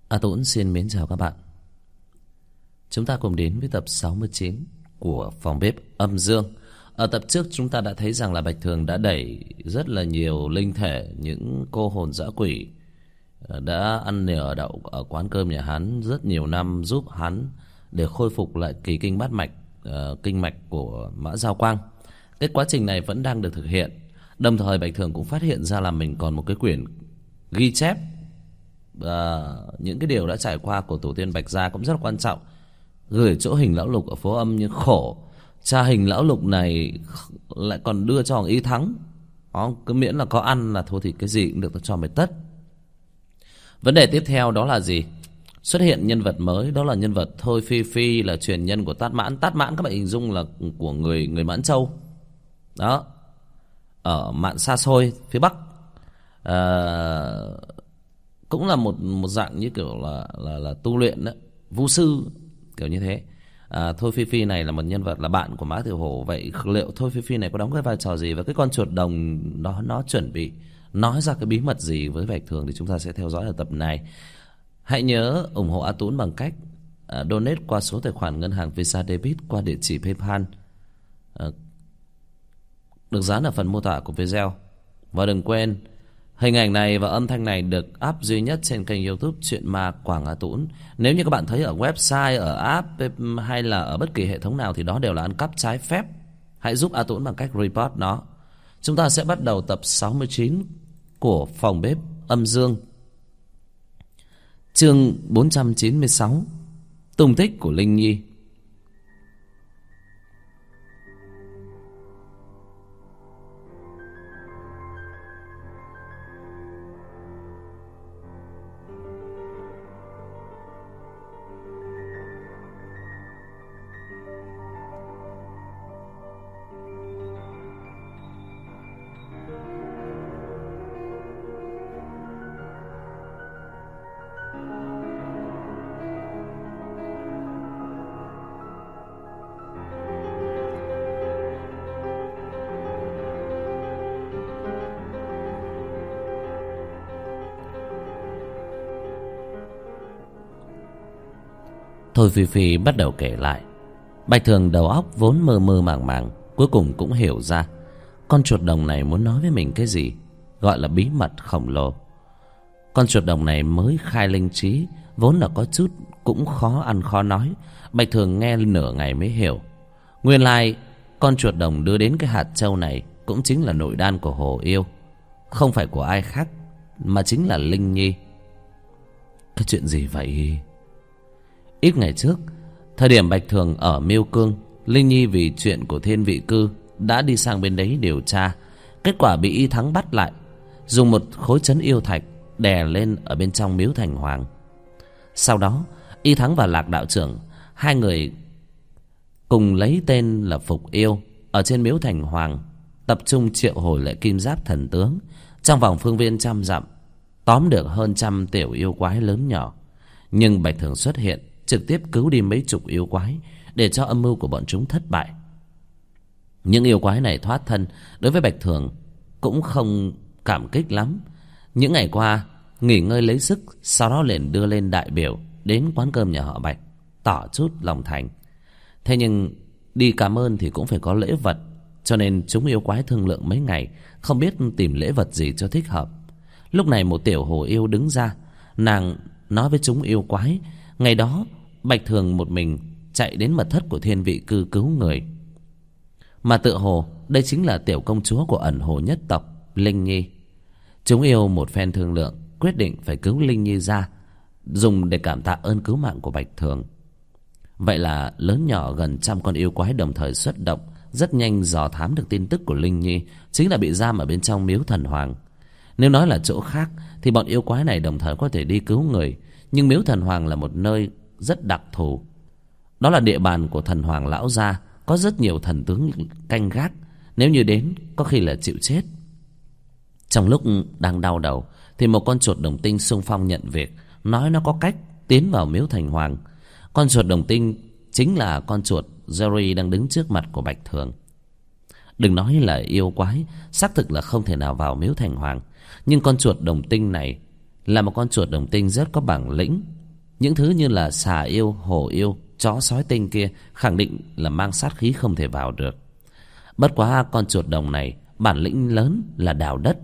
A Tũng xin mến chào các bạn. Chúng ta cùng đến với tập 69 của Phòng Bếp Âm Dương. Ở tập trước chúng ta đã thấy rằng là Bạch Thường đã đẩy rất là nhiều linh thể, những cô hồn dã quỷ đã ăn nhờ đậu ở quán cơm nhà hắn rất nhiều năm, giúp hắn để khôi phục lại kỳ kinh bát mạch, kinh mạch của Mã Giao Quang. Cái quá trình này vẫn đang được thực hiện. Đồng thời Bạch Thường cũng phát hiện ra là mình còn một cái quyển ghi chép những cái điều đã trải qua của tổ tiên Bạch Gia cũng rất là quan trọng, gửi chỗ Hình Lão Lục ở phố Âm. Nhưng khổ cha Hình Lão Lục này lại còn đưa cho thằng Y Thắng. Đó, cứ miễn là có ăn là thôi thì cái gì cũng được tao cho mày tất. Vấn đề tiếp theo đó là gì? Xuất hiện nhân vật mới, đó là nhân vật Thôi Phi Phi, là truyền nhân của Tát Mãn. Tát Mãn các bạn hình dung là của người Mãn Châu. Đó, ở mạn xa xôi phía Bắc. Cũng là một dạng như kiểu là tu luyện đó, vu sư kiểu như thế. Thôi Phi Phi này là một nhân vật là bạn của Mã Tiểu Hổ. Vậy liệu Thôi Phi Phi này có đóng cái vai trò gì, và cái con chuột đồng đó nó chuẩn bị nói ra cái bí mật gì với Bạch Thường, thì chúng ta sẽ theo dõi ở tập này. Hãy nhớ ủng hộ A Tún bằng cách donate qua số tài khoản ngân hàng Visa Debit qua địa chỉ PayPal được dán ở phần mô tả của video. Và đừng quên, hình ảnh này và âm thanh này được up duy nhất trên kênh YouTube Chuyện Ma Quảng A Tún. Nếu như các bạn thấy ở website, ở app hay là ở bất kỳ hệ thống nào thì đó đều là ăn cắp trái phép. Hãy giúp A Tún bằng cách report nó. Chúng ta sẽ bắt đầu tập 69 của Phòng Bếp Âm Dương. Chương 496, tung tích của Linh Nhi. Thôi Phi Phi bắt đầu kể lại. Bạch Thường đầu óc vốn mơ mơ màng màng, cuối cùng cũng hiểu ra con chuột đồng này muốn nói với mình cái gì, gọi là bí mật khổng lồ. Con chuột đồng này mới khai linh trí, vốn là có chút cũng khó ăn khó nói. Bạch Thường nghe nửa ngày mới hiểu. Nguyên lai con chuột đồng đưa đến cái hạt châu này cũng chính là nội đan của Hồ Yêu, không phải của ai khác mà chính là Linh Nhi. Cái chuyện gì vậy? Ít ngày trước, thời điểm Bạch Thường ở Miêu Cương, Linh Nhi vì chuyện của Thiên Vị Cư đã đi sang bên đấy điều tra. Kết quả bị Y Thắng bắt lại, dùng một khối trấn yêu thạch đè lên ở bên trong miếu Thành Hoàng. Sau đó Y Thắng và Lạc đạo trưởng, hai người cùng lấy tên là Phục Yêu, ở trên miếu Thành Hoàng tập trung triệu hồi lại kim giáp thần tướng, trong vòng phương viên 100 dặm, tóm được hơn 100 tiểu yêu quái lớn nhỏ. Nhưng Bạch Thường xuất hiện, trực tiếp cứu đi mấy chục yêu quái, để cho âm mưu của bọn chúng thất bại. Những yêu quái này thoát thân đối với Bạch Thường cũng không cảm kích lắm. Những ngày qua nghỉ ngơi lấy sức, sau đó liền đưa lên đại biểu đến quán cơm nhà họ Bạch, tỏ chút lòng thành. Thế nhưng đi cảm ơn thì cũng phải có lễ vật, cho nên chúng yêu quái thương lượng mấy ngày, không biết tìm lễ vật gì cho thích hợp. Lúc này một tiểu hồ yêu đứng ra, nàng nói với chúng yêu quái, ngày đó Bạch Thường một mình chạy đến mật thất của Thiên Vị Cư cứu người, mà tựa hồ đây chính là tiểu công chúa của Ẩn Hồ nhất tộc Linh Nhi. Chúng yêu một phen thương lượng, quyết định phải cứu Linh Nhi ra, dùng để cảm tạ ơn cứu mạng của Bạch Thường. Vậy là lớn nhỏ gần 100 con yêu quái đồng thời xuất động, rất nhanh dò thám được tin tức của Linh Nhi chính là bị giam ở bên trong miếu Thần Hoàng. Nếu nói là chỗ khác thì bọn yêu quái này đồng thời có thể đi cứu người, nhưng miếu Thần Hoàng là một nơi rất đặc thù. Đó là địa bàn của Thần Hoàng lão gia, có rất nhiều thần tướng canh gác, nếu như đến có khi là chịu chết. Trong lúc đang đau đầu thì một con chuột đồng tinh xung phong nhận việc, nói nó có cách tiến vào miếu Thành Hoàng. Con chuột đồng tinh chính là con chuột Jerry đang đứng trước mặt của Bạch Thường. Đừng nói là yêu quái, xác thực là không thể nào vào miếu Thành Hoàng, nhưng con chuột đồng tinh này là một con chuột đồng tinh rất có bản lĩnh, Những thứ như là xà yêu, hổ yêu, chó sói tinh kia khẳng định là mang sát khí không thể vào được. Bất quá con chuột đồng này bản lĩnh lớn là đào đất.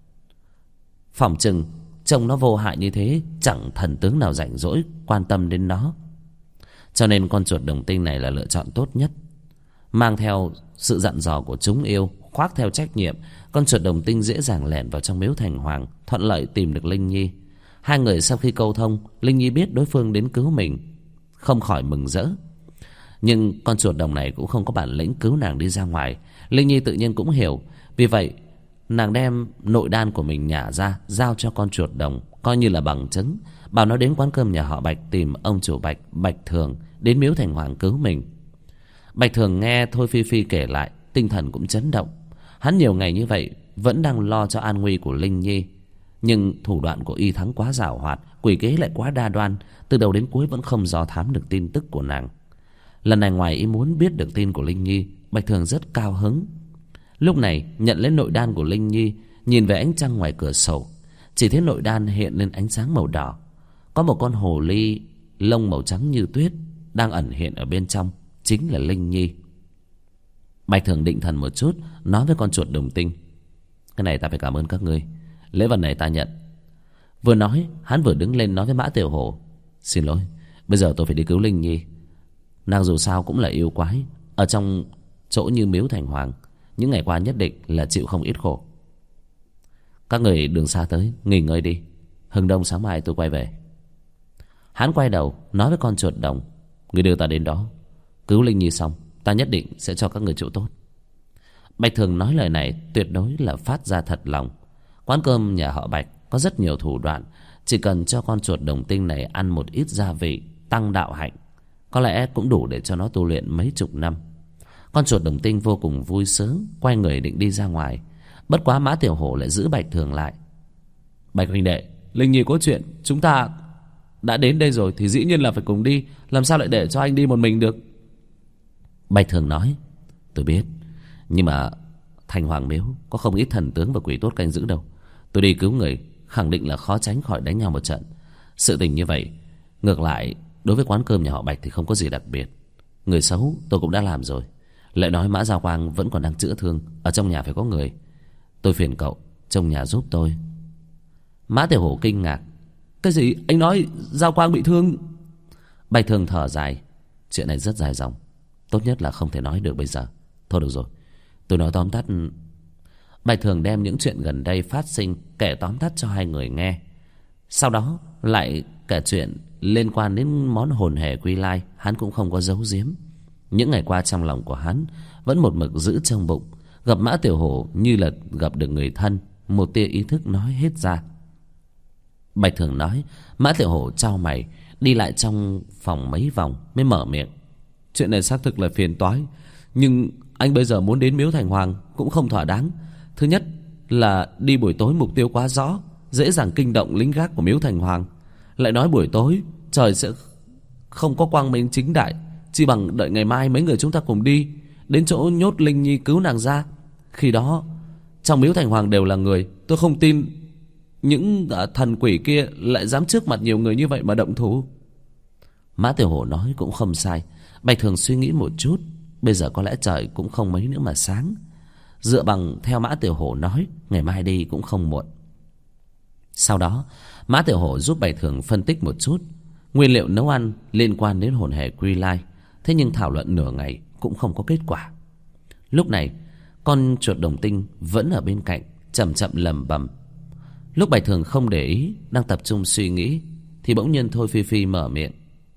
Phỏng chừng trông nó vô hại như thế, chẳng thần tướng nào rảnh rỗi quan tâm đến nó. Cho nên con chuột đồng tinh này là lựa chọn tốt nhất. Mang theo sự dặn dò của chúng yêu, khoác theo trách nhiệm, con chuột đồng tinh dễ dàng lẻn vào trong miếu thành hoàng, thuận lợi tìm được Linh Nhi. Hai người sau khi câu thông, Linh Nhi biết đối phương đến cứu mình, không khỏi mừng rỡ. Nhưng con chuột đồng này cũng không có bản lĩnh cứu nàng đi ra ngoài. Linh Nhi tự nhiên cũng hiểu. Vì vậy nàng đem nội đan của mình nhả ra, giao cho con chuột đồng, coi như là bằng chứng, bảo nó đến quán cơm nhà họ Bạch tìm ông chủ Bạch, Bạch Thường, đến miếu thành hoàng cứu mình. Bạch Thường nghe Thôi Phi Phi kể lại, tinh thần cũng chấn động. Hắn nhiều ngày như vậy vẫn đang lo cho an nguy của Linh Nhi, nhưng thủ đoạn của Y Thắng quá giảo hoạt, quỷ kế lại quá đa đoan, từ đầu đến cuối vẫn không dò thám được tin tức của nàng. Lần này ngoài ý muốn biết được tin của Linh Nhi, Bạch Thường rất cao hứng. Lúc này nhận lấy nội đan của Linh Nhi, nhìn về ánh trăng ngoài cửa sổ, chỉ thấy nội đan hiện lên ánh sáng màu đỏ. Có một con hồ ly lông màu trắng như tuyết đang ẩn hiện ở bên trong, chính là Linh Nhi. Bạch Thường định thần một chút, nói với con chuột đồng tinh: cái này ta phải cảm ơn các ngươi, lễ vật này ta nhận. Vừa nói hắn vừa đứng lên nói với Mã Tiểu Hổ: xin lỗi, bây giờ tôi phải đi cứu Linh Nhi. Nàng dù sao cũng là yêu quái, ở trong chỗ như miếu thành hoàng, những ngày qua nhất định là chịu không ít khổ. Các người đường xa tới, nghỉ ngơi đi, hừng đông sáng mai tôi quay về. Hắn quay đầu nói với con chuột đồng: người đưa ta đến đó, cứu Linh Nhi xong ta nhất định sẽ cho các người chỗ tốt. Bạch Thường nói lời này tuyệt đối là phát ra thật lòng. Quán cơm nhà họ Bạch có rất nhiều thủ đoạn, chỉ cần cho con chuột đồng tinh này ăn một ít gia vị tăng đạo hạnh, có lẽ cũng đủ để cho nó tu luyện mấy chục năm. Con chuột đồng tinh vô cùng vui sướng, quay người định đi ra ngoài. Bất quá Mã Tiểu Hổ lại giữ Bạch Thường lại: Bạch huynh đệ, Linh Nhi có chuyện, chúng ta đã đến đây rồi thì dĩ nhiên là phải cùng đi, làm sao lại để cho anh đi một mình được? Bạch Thường nói: tôi biết, nhưng mà thành hoàng miếu có không ít thần tướng và quỷ tốt canh giữ đâu. Tôi đi cứu người khẳng định là khó tránh khỏi đánh nhau một trận. Sự tình như vậy, ngược lại đối với quán cơm nhà họ Bạch thì không có gì đặc biệt. Người xấu tôi cũng đã làm rồi. Lại nói Mã Giao Quang vẫn còn đang chữa thương, ở trong nhà phải có người. Tôi phiền cậu trông nhà giúp tôi. Mã Tiểu Hổ kinh ngạc: cái gì? Anh nói Giao Quang bị thương? Bạch Thường thở dài: chuyện này rất dài dòng, tốt nhất là không thể nói được bây giờ. Thôi được rồi, tôi nói tóm tắt. Bạch Thường đem những chuyện gần đây phát sinh kể tóm tắt cho hai người nghe. Sau đó lại kể chuyện liên quan đến món hồn hề quy lai. Hắn cũng không có giấu giếm. Những ngày qua trong lòng của hắn vẫn một mực giữ trong bụng. Gặp Mã Tiểu Hổ như là gặp được người thân, một tia ý thức nói hết ra. Bạch Thường nói. Mã Tiểu Hổ chau mày, đi lại trong phòng mấy vòng mới mở miệng: chuyện này xác thực là phiền toái, nhưng anh bây giờ muốn đến miếu thành hoàng cũng không thỏa đáng. Thứ nhất là đi buổi tối mục tiêu quá rõ, dễ dàng kinh động lính gác của miếu thành hoàng. Lại nói buổi tối trời sẽ không có quang minh chính đại, chỉ bằng đợi ngày mai mấy người chúng ta cùng đi đến chỗ nhốt Linh Nhi cứu nàng ra. Khi đó trong miếu thành hoàng đều là người, tôi không tin những thần quỷ kia lại dám trước mặt nhiều người như vậy mà động thủ. Mã Tiểu Hổ nói cũng không sai. Bạch Thường suy nghĩ một chút, bây giờ có lẽ trời cũng không mấy nữa mà sáng. Dựa bằng theo Mã Tiểu Hổ nói, ngày mai đi cũng không muộn. Sau đó Mã Tiểu Hổ giúp Bạch Thường phân tích một chút nguyên liệu nấu ăn liên quan đến hồn hề quy lai. Thế nhưng thảo luận nửa ngày cũng không có kết quả. Lúc này con chuột đồng tinh vẫn ở bên cạnh chậm chậm lẩm bẩm. Lúc Bạch Thường không để ý, đang tập trung suy nghĩ, thì bỗng nhiên Thôi Phi Phi mở miệng: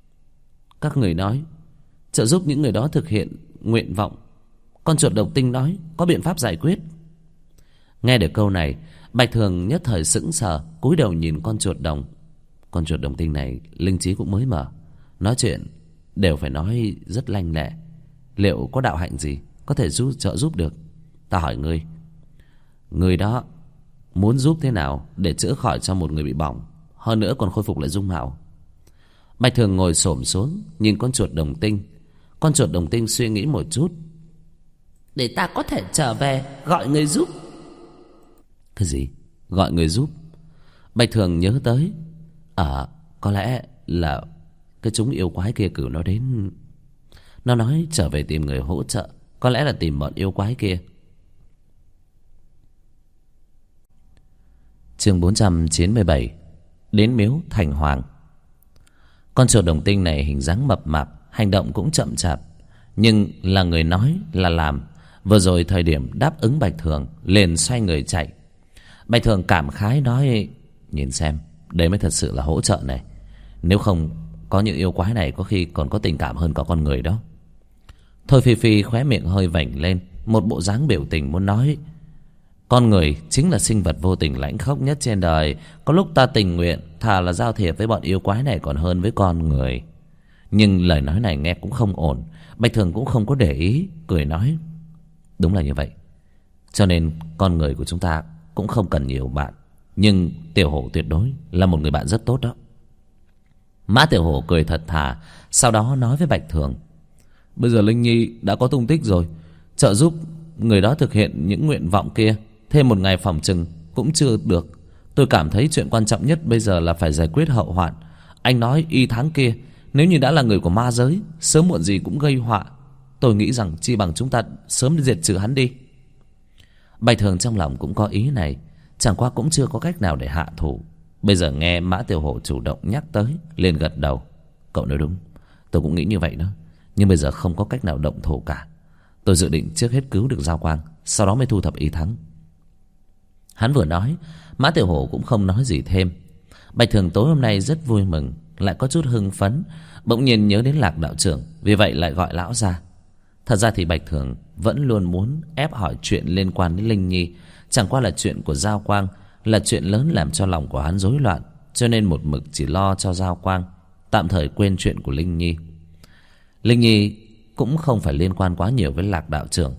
các người nói trợ giúp những người đó thực hiện nguyện vọng. Con chuột đồng tinh nói có biện pháp giải quyết. Nghe được câu này, Bạch Thường nhất thời sững sờ, cúi đầu nhìn con chuột đồng. Con chuột đồng tinh này linh trí cũng mới mở, nói chuyện đều phải nói rất lanh lẹ. Liệu có đạo hạnh gì có thể trợ giúp được? Ta hỏi ngươi, người đó muốn giúp thế nào để chữa khỏi cho một người bị bỏng, hơn nữa còn khôi phục lại dung mạo? Bạch Thường ngồi xổm xuống nhìn con chuột đồng tinh. Con chuột đồng tinh suy nghĩ một chút: để ta có thể trở về gọi người giúp. Cái gì? Gọi người giúp? Bạch Thường nhớ tới, có lẽ là cái chúng yêu quái kia cử nó đến. Nó nói trở về tìm người hỗ trợ, có lẽ là tìm bọn yêu quái kia. Chương 497. Đến miếu thành hoàng. Con chuột đồng tinh này hình dáng mập mạp, hành động cũng chậm chạp, nhưng là người nói là làm. Vừa rồi thời điểm đáp ứng Bạch Thường, liền xoay người chạy. Bạch Thường cảm khái nói: nhìn xem, đây mới thật sự là hỗ trợ này. Nếu không có những yêu quái này, có khi còn có tình cảm hơn cả con người đó. Thôi Phi Phi khóe miệng hơi vểnh lên, một bộ dáng biểu tình muốn nói: con người chính là sinh vật vô tình lãnh khốc nhất trên đời. Có lúc ta tình nguyện thà là giao thiệp với bọn yêu quái này còn hơn với con người. Nhưng lời nói này nghe cũng không ổn. Bạch Thường cũng không có để ý, cười nói: đúng là như vậy, cho nên con người của chúng ta cũng không cần nhiều bạn. Nhưng Tiểu Hổ tuyệt đối là một người bạn rất tốt đó. Mã Tiểu Hổ cười thật thà, sau đó nói với Bạch Thường: bây giờ Linh Nhi đã có tung tích rồi, trợ giúp người đó thực hiện những nguyện vọng kia thêm một ngày phòng chừng cũng chưa được. Tôi cảm thấy chuyện quan trọng nhất bây giờ là phải giải quyết hậu hoạn. Anh nói Y Thắng kia nếu như đã là người của ma giới, sớm muộn gì cũng gây họa. Tôi nghĩ rằng chi bằng chúng ta sớm diệt trừ hắn đi. Bạch Thường trong lòng cũng có ý này, chẳng qua cũng chưa có cách nào để hạ thủ. Bây giờ nghe Mã Tiểu Hổ chủ động nhắc tới, liền gật đầu: cậu nói đúng, tôi cũng nghĩ như vậy đó. Nhưng bây giờ không có cách nào động thủ cả. Tôi dự định trước hết cứu được Giao Quang, sau đó mới thu thập Y Thắng. Hắn vừa nói, Mã Tiểu Hổ cũng không nói gì thêm. Bạch Thường tối hôm nay rất vui mừng, lại có chút hưng phấn, bỗng nhiên nhớ đến Lạc đạo trưởng, vì vậy lại gọi lão ra. Thật ra thì Bạch Thường vẫn luôn muốn ép hỏi chuyện liên quan đến Linh Nhi, chẳng qua là chuyện của Giao Quang là chuyện lớn làm cho lòng của hắn rối loạn, cho nên một mực chỉ lo cho Giao Quang, tạm thời quên chuyện của Linh Nhi. Linh Nhi cũng không phải liên quan quá nhiều với Lạc đạo trưởng.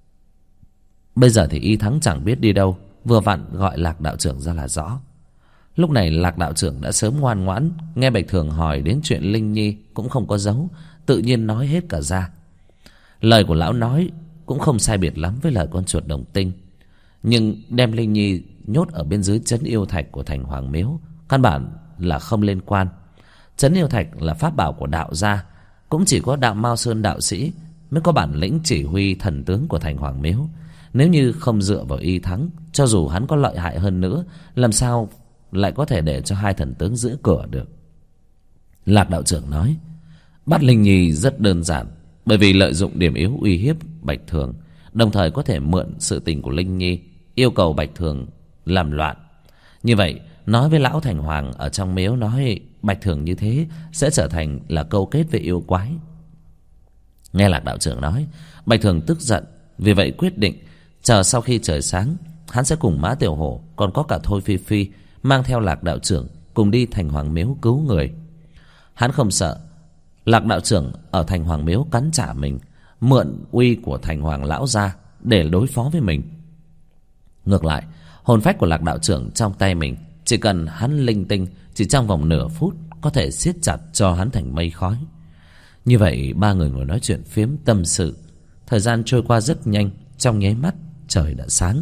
Bây giờ thì Y Thắng chẳng biết đi đâu, vừa vặn gọi Lạc đạo trưởng ra là rõ. Lúc này Lạc đạo trưởng đã sớm ngoan ngoãn, nghe Bạch Thường hỏi đến chuyện Linh Nhi cũng không có giấu, tự nhiên nói hết cả ra. Lời của lão nói cũng không sai biệt lắm với lời con chuột đồng tinh, nhưng đem Linh Nhi nhốt ở bên dưới trấn yêu thạch của thành Hoàng Miếu căn bản là không liên quan. Trấn yêu thạch là pháp bảo của đạo gia, cũng chỉ có đạo Mao Sơn đạo sĩ mới có bản lĩnh chỉ huy thần tướng của thành Hoàng Miếu. Nếu như không dựa vào Y Thắng, cho dù hắn có lợi hại hơn nữa, làm sao lại có thể để cho hai thần tướng giữ cửa được. Lạc đạo trưởng nói: bắt Linh Nhi rất đơn giản, bởi vì lợi dụng điểm yếu uy hiếp Bạch Thường, đồng thời có thể mượn sự tình của Linh Nhi yêu cầu Bạch Thường làm loạn. Như vậy nói với lão thành hoàng ở trong miếu, nói Bạch Thường như thế sẽ trở thành là câu kết với yêu quái. Nghe Lạc đạo trưởng nói, Bạch Thường tức giận, vì vậy quyết định chờ sau khi trời sáng, hắn sẽ cùng Mã Tiểu Hổ, còn có cả Thôi Phi Phi, mang theo Lạc đạo trưởng cùng đi thành Hoàng Miếu cứu người. Hắn không sợ Lạc đạo trưởng ở thành Hoàng Miếu cắn trả mình, mượn uy của thành Hoàng lão gia để đối phó với mình. Ngược lại, hồn phách của Lạc đạo trưởng trong tay mình, chỉ cần hắn linh tinh, chỉ trong vòng nửa phút có thể siết chặt cho hắn thành mây khói. Như vậy ba người ngồi nói chuyện phiếm tâm sự, thời gian trôi qua rất nhanh, trong nháy mắt trời đã sáng.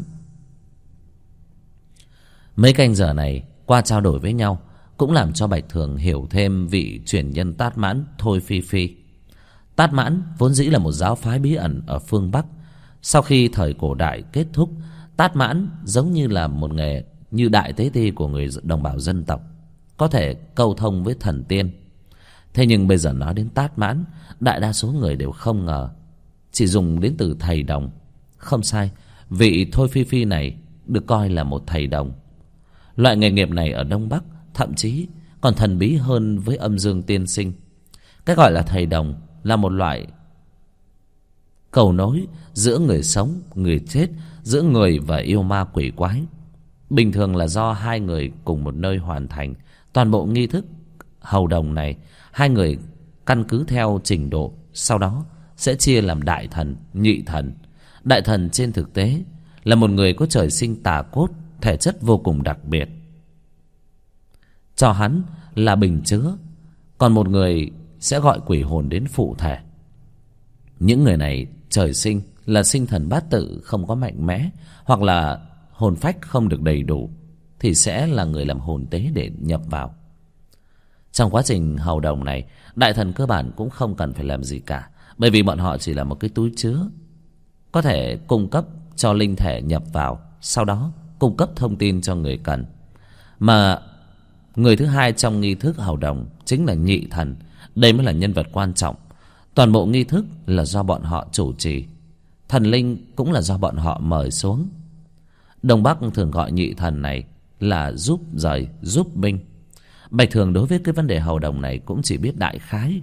Mấy canh giờ này qua trao đổi với nhau cũng làm cho Bạch Thường hiểu thêm vị truyền nhân Tát Mãn Thôi Phi Phi. Tát Mãn vốn dĩ là một giáo phái bí ẩn ở phương Bắc. Sau khi thời cổ đại kết thúc, Tát Mãn giống như là một nghề như đại tế ti của người đồng bào dân tộc, có thể câu thông với thần tiên. Thế nhưng bây giờ nói đến Tát Mãn, đại đa số người đều không ngờ chỉ dùng đến từ thầy đồng. Không sai, vị Thôi Phi Phi này được coi là một thầy đồng. Loại nghề nghiệp này ở Đông Bắc thậm chí còn thần bí hơn với âm dương tiên sinh. Cái gọi là thầy đồng là một loại cầu nối giữa người sống, người chết, giữa người và yêu ma quỷ quái. Bình thường là do hai người cùng một nơi hoàn thành toàn bộ nghi thức hầu đồng này. Hai người căn cứ theo trình độ, sau đó sẽ chia làm đại thần, nhị thần. Đại thần trên thực tế là một người có trời sinh tà cốt, thể chất vô cùng đặc biệt, cho hắn là bình chứa. Còn một người sẽ gọi quỷ hồn đến phụ thể. Những người này trời sinh là sinh thần bát tự không có mạnh mẽ, hoặc là hồn phách không được đầy đủ, thì sẽ là người làm hồn tế để nhập vào. Trong quá trình hầu đồng này, đại thần cơ bản cũng không cần phải làm gì cả, bởi vì bọn họ chỉ là một cái túi chứa, có thể cung cấp cho linh thể nhập vào, sau đó cung cấp thông tin cho người cần. Mà người thứ hai trong nghi thức hầu đồng chính là nhị thần. Đây mới là nhân vật quan trọng. Toàn bộ nghi thức là do bọn họ chủ trì, thần linh cũng là do bọn họ mời xuống. Đông Bắc thường gọi nhị thần này là giúp rời, giúp binh. Bạch Thường đối với cái vấn đề hầu đồng này cũng chỉ biết đại khái.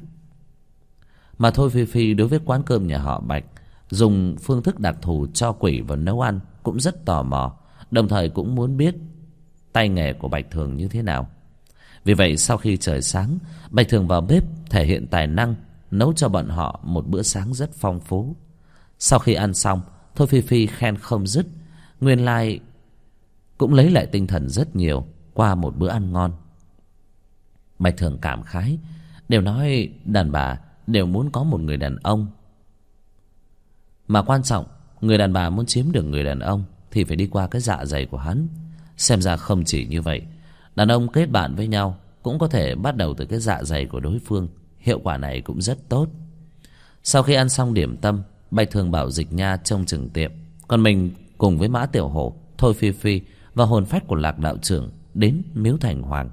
Mà Thôi Phi Phi đối với quán cơm nhà họ Bạch dùng phương thức đặc thù cho quỷ vào nấu ăn cũng rất tò mò, đồng thời cũng muốn biết tay nghề của Bạch Thường như thế nào. Vì vậy sau khi trời sáng, Bạch Thường vào bếp thể hiện tài năng, nấu cho bọn họ một bữa sáng rất phong phú. Sau khi ăn xong, Thôi Phi Phi khen không dứt, nguyên lai cũng lấy lại tinh thần rất nhiều qua một bữa ăn ngon. Bạch Thường cảm khái, đều nói đàn bà đều muốn có một người đàn ông, mà quan trọng người đàn bà muốn chiếm được người đàn ông thì phải đi qua cái dạ dày của hắn. Xem ra không chỉ như vậy, đàn ông kết bạn với nhau cũng có thể bắt đầu từ cái dạ dày của đối phương. Hiệu quả này cũng rất tốt. Sau khi ăn xong điểm tâm, Bạch Thường bảo Dịch Nha trông chừng tiệm, còn mình cùng với Mã Tiểu Hổ, Thôi Phi Phi và hồn phách của Lạc đạo trưởng đến Miếu Thành Hoàng.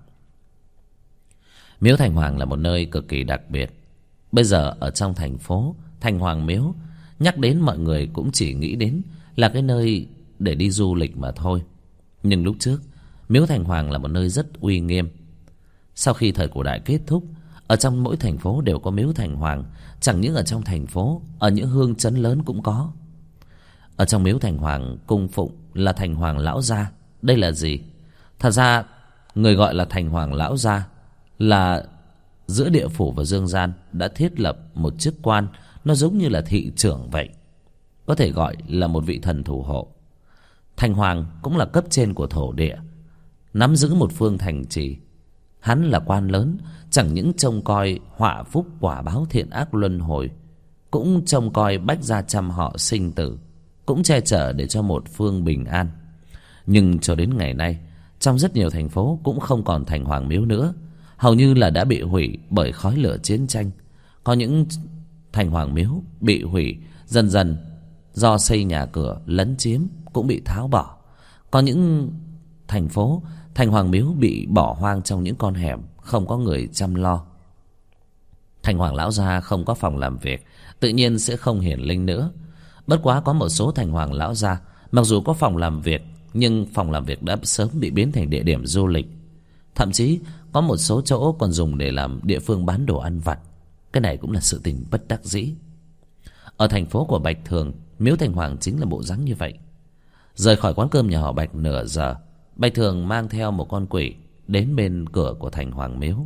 Miếu Thành Hoàng là một nơi cực kỳ đặc biệt. Bây giờ ở trong thành phố Thành Hoàng Miếu, nhắc đến mọi người cũng chỉ nghĩ đến là cái nơi để đi du lịch mà thôi. Nhưng lúc trước, Miếu Thành Hoàng là một nơi rất uy nghiêm. Sau khi thời cổ đại kết thúc, ở trong mỗi thành phố đều có Miếu Thành Hoàng. Chẳng những ở trong thành phố, ở những hương trấn lớn cũng có. Ở trong Miếu Thành Hoàng cung phụng là Thành Hoàng Lão Gia. Đây là gì? Thật ra người gọi là Thành Hoàng Lão Gia là giữa địa phủ và dương gian đã thiết lập một chức quan, nó giống như là thị trưởng vậy, có thể gọi là một vị thần thủ hộ. Thành Hoàng cũng là cấp trên của thổ địa, nắm giữ một phương thành trì. Hắn là quan lớn, chẳng những trông coi họa phúc quả báo thiện ác luân hồi, cũng trông coi bách gia trăm họ sinh tử, cũng che chở để cho một phương bình an. Nhưng cho đến ngày nay, trong rất nhiều thành phố cũng không còn Thành Hoàng Miếu nữa, hầu như là đã bị hủy bởi khói lửa chiến tranh. Có những Thành Hoàng Miếu bị hủy, dần dần do xây nhà cửa lấn chiếm cũng bị tháo bỏ. Có những thành phố Thành Hoàng Miếu bị bỏ hoang trong những con hẻm, không có người chăm lo. Thành Hoàng Lão Gia không có phòng làm việc, tự nhiên sẽ không hiển linh nữa. Bất quá có một số Thành Hoàng Lão Gia mặc dù có phòng làm việc, nhưng phòng làm việc đã sớm bị biến thành địa điểm du lịch. Thậm chí có một số chỗ còn dùng để làm địa phương bán đồ ăn vặt. Cái này cũng là sự tình bất đắc dĩ. Ở thành phố của Bạch Thường, Miếu Thành Hoàng chính là bộ dáng như vậy. Rời khỏi quán cơm nhà họ Bạch nửa giờ, Bạch Thường mang theo một con quỷ đến bên cửa của Thành Hoàng Miếu.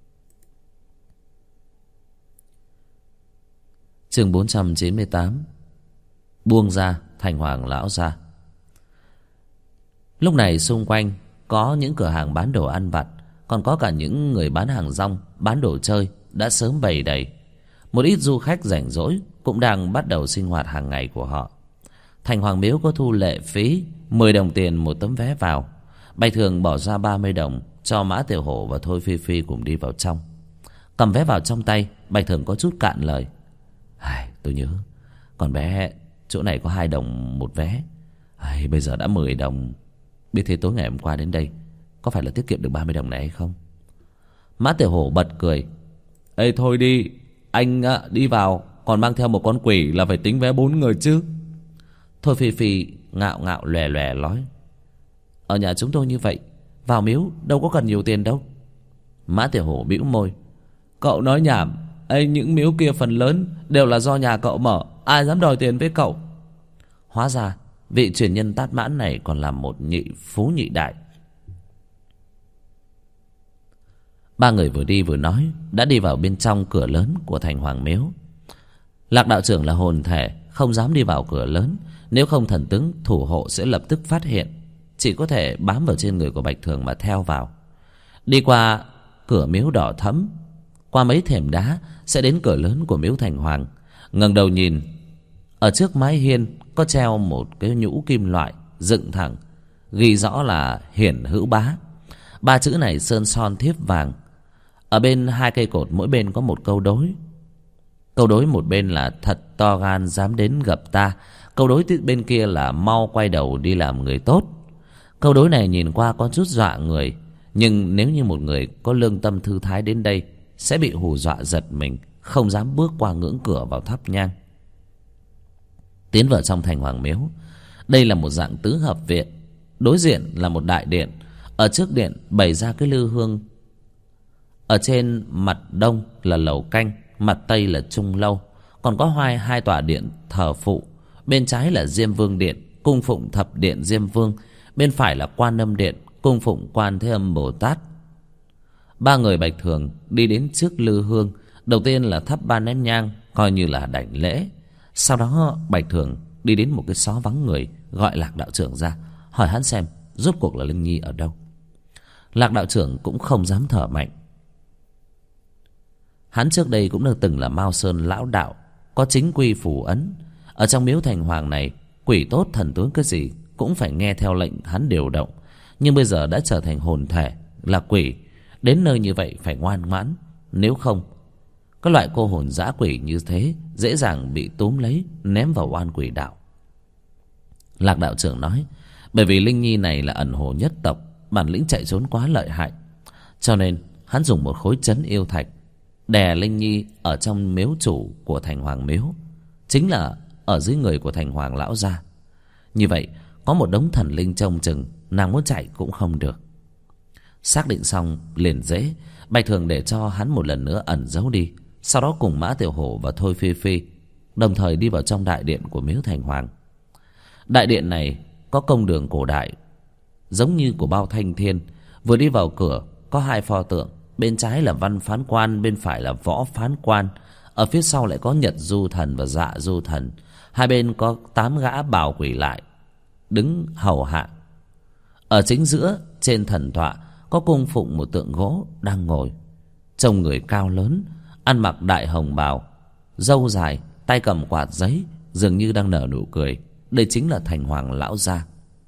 Chương 498. Buông ra Thành Hoàng Lão Gia. Lúc này xung quanh có những cửa hàng bán đồ ăn vặt, còn có cả những người bán hàng rong, bán đồ chơi đã sớm bày đầy. Một ít du khách rảnh rỗi cũng đang bắt đầu sinh hoạt hàng ngày của họ. Thành Hoàng Miếu có thu lệ phí 10 đồng tiền một tấm vé vào. Bạch Thường bỏ ra 30 đồng cho Mã Tiểu Hổ và Thôi Phi Phi cùng đi vào trong. Cầm vé vào trong tay, Bạch Thường có chút cạn lời. Tôi nhớ còn bé chỗ này có 2 đồng một vé, bây giờ đã 10 đồng. Biết thế tối ngày hôm qua đến đây có phải là tiết kiệm được 30 đồng này hay không? Mã Tiểu Hổ bật cười. Ê thôi đi, anh đi vào còn mang theo một con quỷ là phải tính vé 4 người chứ. Thôi Phi Phi ngạo ngạo lòe lòe nói. Ở nhà chúng tôi như vậy, vào miếu đâu có cần nhiều tiền đâu. Mã Tiểu Hổ bĩu môi. Cậu nói nhảm. Những miếu kia phần lớn đều là do nhà cậu mở, ai dám đòi tiền với cậu. Hóa ra vị truyền nhân Tát Mãn này còn là một nhị phú nhị đại. Ba người vừa đi vừa nói đã đi vào bên trong cửa lớn của Thành Hoàng Miếu. Lạc đạo trưởng là hồn thể, không dám đi vào cửa lớn, nếu không thần tướng thủ hộ sẽ lập tức phát hiện, chỉ có thể bám vào trên người của Bạch Thường mà theo vào. Đi qua cửa miếu đỏ thẫm, qua mấy thềm đá sẽ đến cửa lớn của Miếu Thành Hoàng. Ngẩng đầu nhìn, ở trước mái hiên có treo một cái nhũ kim loại dựng thẳng, ghi rõ là Hiển Hữu Bá. 3 chữ này sơn son thiếp vàng. Ở bên hai cây cột mỗi bên có một câu đối. Câu đối một bên là thật to gan dám đến gặp ta. Câu đối bên kia là mau quay đầu đi làm người tốt. Câu đối này nhìn qua có chút dọa người, nhưng nếu như một người có lương tâm thư thái đến đây sẽ bị hù dọa giật mình, không dám bước qua ngưỡng cửa vào thắp nhang. Tiến vào trong thành hoàng miếu, đây là một dạng tứ hợp viện. Đối diện là một đại điện. Ở trước điện bày ra cái lư hương. Ở trên mặt đông là lầu canh, mặt tây là trung lâu. Còn có hai tòa điện thờ phụ. Bên trái là Diêm Vương điện, cung phụng thập điện Diêm Vương. Bên phải là Quan Âm điện, cung phụng Quan Thế Âm Bồ Tát. Ba người Bạch Thường đi đến trước lư hương. Đầu tiên là thắp 3 nén nhang, coi như là đảnh lễ. Sau đó Bạch Thường đi đến một cái xó vắng người, gọi Lạc đạo trưởng ra, hỏi hắn xem rốt cuộc là Linh Nhi ở đâu. Lạc đạo trưởng cũng không dám thở mạnh. Hắn trước đây cũng đã từng là Mao Sơn lão đạo, có chính quy phủ ấn. Ở trong miếu thành hoàng này, quỷ tốt thần tướng cái gì cũng phải nghe theo lệnh hắn điều động. Nhưng bây giờ đã trở thành hồn thể, là quỷ, đến nơi như vậy phải ngoan ngoãn. Nếu không, các loại cô hồn dã quỷ như thế dễ dàng bị túm lấy, ném vào oan quỷ đạo. Lạc đạo trưởng nói, bởi vì Linh Nhi này là ẩn hồ nhất tộc, bản lĩnh chạy trốn quá lợi hại, cho nên hắn dùng một khối trấn yêu thạch đè Linh Nhi ở trong miếu chủ của thành hoàng miếu, chính là ở dưới người của thành hoàng lão gia. Như vậy có một đống thần linh trông chừng, nàng muốn chạy cũng không được. Xác định xong liền dễ. Bạch Thường để cho hắn một lần nữa ẩn giấu đi, sau đó cùng Mã Tiểu Hổ và Thôi Phi Phi đồng thời đi vào trong đại điện của miếu thành hoàng. Đại điện này có công đường cổ đại, giống như của Bao Thanh Thiên. Vừa đi vào cửa có 2 pho tượng, bên trái là Văn Phán Quan, bên phải là Võ Phán Quan. Ở phía sau lại có Nhật Du Thần và Dạ Du Thần. Hai bên có 8 gã bào quỷ lại đứng hầu hạ. Ở chính giữa trên thần tọa có cung phụng một tượng gỗ đang ngồi, trông người cao lớn, ăn mặc đại hồng bào, râu dài, tay cầm quạt giấy, dường như đang nở nụ cười. Đây chính là thành hoàng lão gia.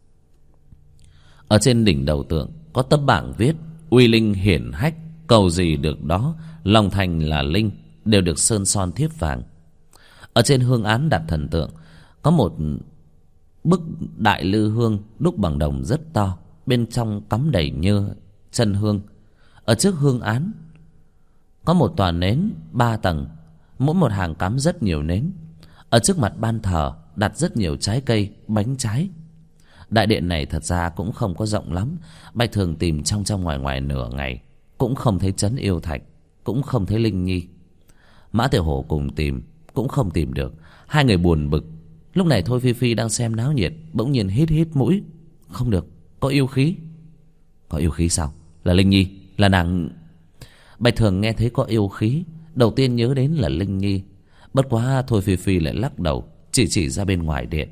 Ở trên đỉnh đầu tượng có tấm bảng viết uy linh hiển hách, cầu gì được đó, lòng thành là linh, đều được sơn son thiếp vàng. Ở trên hương án đặt thần tượng có một bức đại lư hương đúc bằng đồng rất to, bên trong cắm đầy nhơ chân hương. Ở trước hương án có một tòa nến 3 tầng, mỗi một hàng cắm rất nhiều nến. Ở trước mặt ban thờ đặt rất nhiều trái cây, bánh trái. Đại điện này thật ra cũng không có rộng lắm. Bạch Thường tìm trong trong ngoài ngoài nửa ngày cũng không thấy trấn yêu thạch, cũng không thấy Linh Nhi. Mã Tiểu Hổ cùng tìm cũng không tìm được. Hai người buồn bực. Lúc này Thôi Phi Phi đang xem náo nhiệt, bỗng nhiên hít hít mũi. Không được, có yêu khí. Có yêu khí sao? Là Linh Nhi, là nàng. Bạch Thường nghe thấy có yêu khí, đầu tiên nhớ đến là Linh Nhi. Bất quá Thôi Phi Phi lại lắc đầu, chỉ ra bên ngoài điện.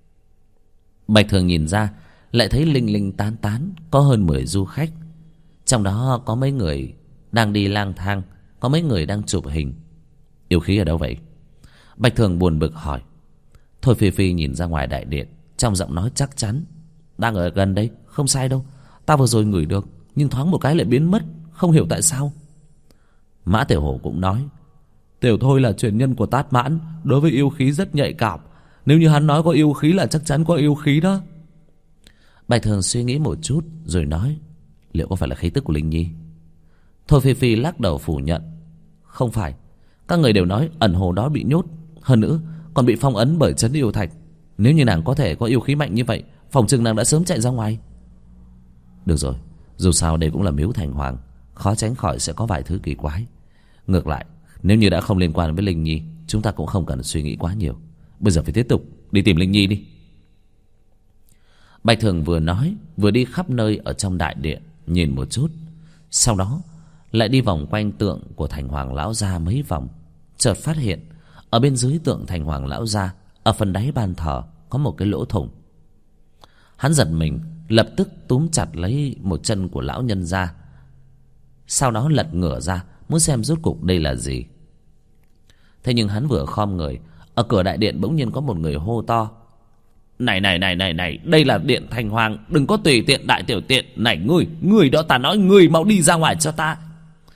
Bạch Thường nhìn ra, lại thấy linh linh tán tán có hơn 10 du khách. Trong đó có mấy người đang đi lang thang, có mấy người đang chụp hình. Yêu khí ở đâu vậy? Bạch Thường buồn bực hỏi. Thôi Phi Phi nhìn ra ngoài đại điện, trong giọng nói chắc chắn. Đang ở gần đây, không sai đâu. Ta vừa rồi ngửi được, nhưng thoáng một cái lại biến mất, không hiểu tại sao. Mã Tiểu Hổ cũng nói, Tiểu Thôi là truyền nhân của Tát Mãn, đối với yêu khí rất nhạy cảm. Nếu như hắn nói có yêu khí là chắc chắn có yêu khí đó. Bạch Thường suy nghĩ một chút rồi nói, liệu có phải là khí tức của Linh Nhi? Thôi Phi Phi lắc đầu phủ nhận, không phải. Các người đều nói ẩn hồ đó bị nhốt, hơn nữa còn bị phong ấn bởi trấn yêu thạch. Nếu như nàng có thể có yêu khí mạnh như vậy, phòng chừng nàng đã sớm chạy ra ngoài. Được rồi, dù sao đây cũng là miếu thành hoàng, khó tránh khỏi sẽ có vài thứ kỳ quái. Ngược lại, nếu như đã không liên quan với Linh Nhi, chúng ta cũng không cần suy nghĩ quá nhiều. Bây giờ phải tiếp tục đi tìm Linh Nhi đi. Bạch Thường vừa nói vừa đi khắp nơi ở trong đại điện nhìn một chút, sau đó lại đi vòng quanh tượng của thành hoàng lão gia mấy vòng. Chợt phát hiện ở bên dưới tượng thành hoàng lão gia, ở phần đáy bàn thờ có một cái lỗ thủng. Hắn giật mình, lập tức túm chặt lấy một chân của lão nhân ra, sau đó lật ngửa ra muốn xem rốt cục đây là gì. Thế nhưng hắn vừa khom người, ở cửa đại điện bỗng nhiên có một người hô to, này, đây là điện thành hoàng, đừng có tùy tiện đại tiểu tiện. Này ngươi đó, ta nói ngươi mau đi ra ngoài cho ta.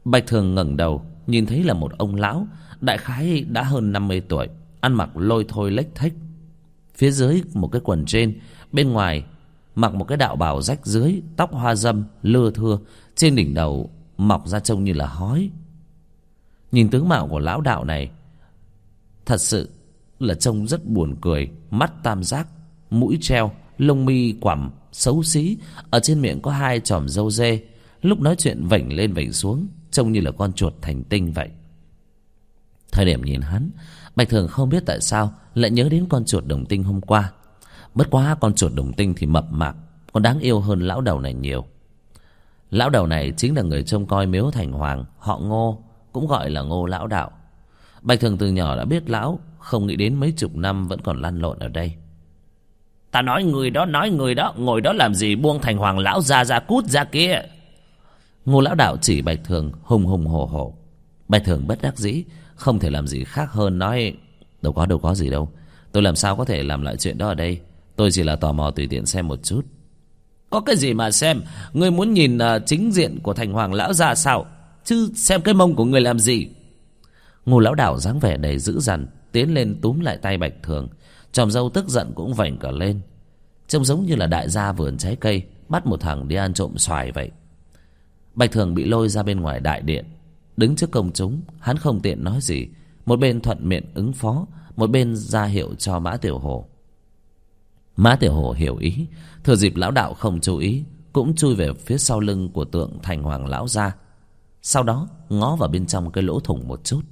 Bạch Thường ngẩng đầu nhìn thấy là một ông lão, đại khái đã hơn 50 tuổi, ăn mặc lôi thôi lếch thếch. Phía dưới một cái quần jean, bên ngoài mặc một cái đạo bào rách rưới, tóc hoa râm lưa thưa, trên đỉnh đầu mọc ra trông như là hói. Nhìn tướng mạo của lão đạo này thật sự là trông rất buồn cười. Mắt tam giác, mũi treo, lông mi quằm xấu xí, ở trên miệng có 2 chòm râu dê, lúc nói chuyện vểnh lên vểnh xuống, trông như là con chuột thành tinh vậy. Thời điểm nhìn hắn, Bạch Thường không biết tại sao lại nhớ đến con chuột đồng tinh hôm qua. Bất quá con chuột đồng tinh thì mập mạp, còn đáng yêu hơn lão đầu này nhiều. Lão đầu này chính là người trông coi miếu Thành Hoàng, họ Ngô, cũng gọi là Ngô lão đạo. Bạch Thường từ nhỏ đã biết lão, không nghĩ đến mấy chục năm vẫn còn lăn lộn ở đây. Ta nói người đó, ngồi đó làm gì, buông Thành Hoàng lão ra cút ra kia. Ngô lão đạo chỉ Bạch Thường hùng hùng hổ hổ. Bạch Thường bất đắc dĩ, không thể làm gì khác hơn nói: đâu có gì đâu, tôi làm sao có thể làm lại chuyện đó ở đây, tôi chỉ là tò mò tùy tiện xem một chút. Có cái gì mà xem, ngươi muốn nhìn chính diện của Thành Hoàng lão ra sao, chứ xem cái mông của người làm gì. Ngô lão đạo dáng vẻ đầy dữ dằn, tiến lên túm lại tay Bạch Thường, chòm râu tức giận cũng vểnh cả lên, trông giống như là đại gia vườn trái cây bắt một thằng đi ăn trộm xoài vậy. Bạch Thường bị lôi ra bên ngoài đại điện, đứng trước công chúng, hắn không tiện nói gì, một bên thuận miệng ứng phó, một bên ra hiệu cho Mã Tiểu Hổ. Mã Tiểu Hổ hiểu ý, thừa dịp lão đạo không chú ý, cũng chui về phía sau lưng của tượng Thành Hoàng lão gia, sau đó ngó vào bên trong cái lỗ thủng một chút.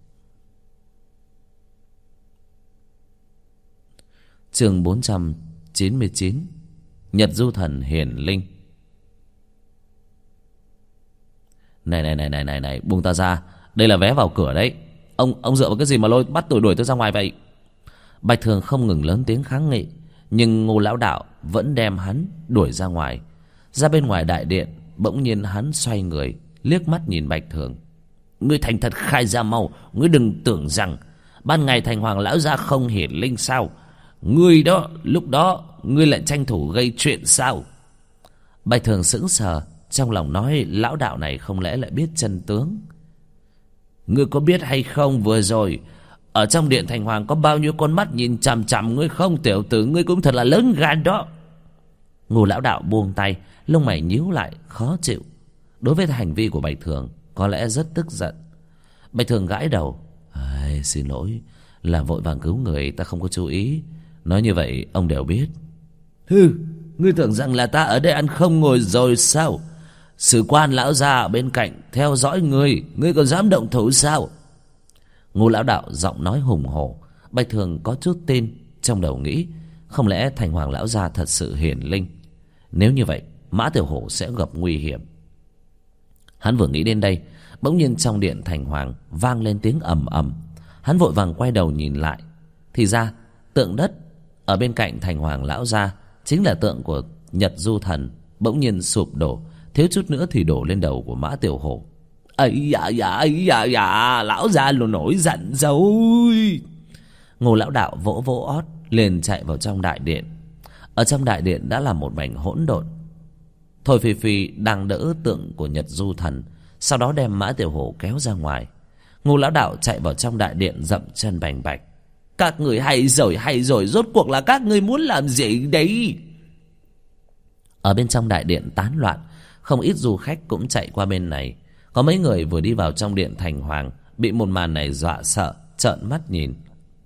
Chương 499, Nhật Du Thần Hiển Linh. Này, buông ta ra, đây là vé vào cửa đấy. Ông dựa vào cái gì mà bắt đuổi tôi ra ngoài vậy? Bạch Thường không ngừng lớn tiếng kháng nghị, nhưng Ngô lão đạo vẫn đem hắn đuổi ra ngoài. Ra bên ngoài đại điện, bỗng nhiên hắn xoay người, liếc mắt nhìn Bạch Thường. Ngươi thành thật khai ra mau, ngươi đừng tưởng rằng ban ngày Thành Hoàng lão gia không hiển linh sao? Ngươi đó, lúc đó ngươi lại tranh thủ gây chuyện sao? Bạch Thường sững sờ, trong lòng nói lão đạo này không lẽ lại biết chân tướng. Ngươi có biết hay không, vừa rồi ở trong điện Thành Hoàng có bao nhiêu con mắt nhìn chằm chằm ngươi không, tiểu tử ngươi cũng thật là lớn gan đó. Ngô lão đạo buông tay, lông mày nhíu lại khó chịu. Đối với hành vi của Bạch Thường có lẽ rất tức giận. Bạch Thường gãi đầu: xin lỗi, là vội vàng cứu người, ta không có chú ý. Nói như vậy ông đều biết. Hừ, ngươi tưởng rằng là ta ở đây ăn không ngồi rồi sao? Sử quan lão gia ở bên cạnh theo dõi ngươi, ngươi còn dám động thủ sao? Ngô lão đạo giọng nói hùng hổ. Bạch Thường có chút tin, trong đầu nghĩ không lẽ Thành Hoàng lão gia thật sự hiển linh. Nếu như vậy, Mã Tiểu Hổ sẽ gặp nguy hiểm. Hắn vừa nghĩ đến đây, bỗng nhiên trong điện Thành Hoàng vang lên tiếng ầm ầm. Hắn vội vàng quay đầu nhìn lại, thì ra tượng đất ở bên cạnh Thành Hoàng lão gia chính là tượng của Nhật Du Thần, bỗng nhiên sụp đổ, thiếu chút nữa thì đổ lên đầu của Mã Tiểu Hổ. Ấy dạ, lão gia luôn nổi giận rồi. Ngô lão đạo vỗ vỗ ót, liền chạy vào trong đại điện. Ở trong đại điện đã là một mảnh hỗn độn. Thôi Phi Phi đang đỡ tượng của Nhật Du Thần, sau đó đem Mã Tiểu Hổ kéo ra ngoài. Ngô lão đạo chạy vào trong đại điện dậm chân bành bạch. Các người hay rồi, rốt cuộc là các ngươi muốn làm gì đấy? Ở bên trong đại điện tán loạn, không ít du khách cũng chạy qua bên này. Có mấy người vừa đi vào trong điện Thành Hoàng, bị một màn này dọa sợ, trợn mắt nhìn.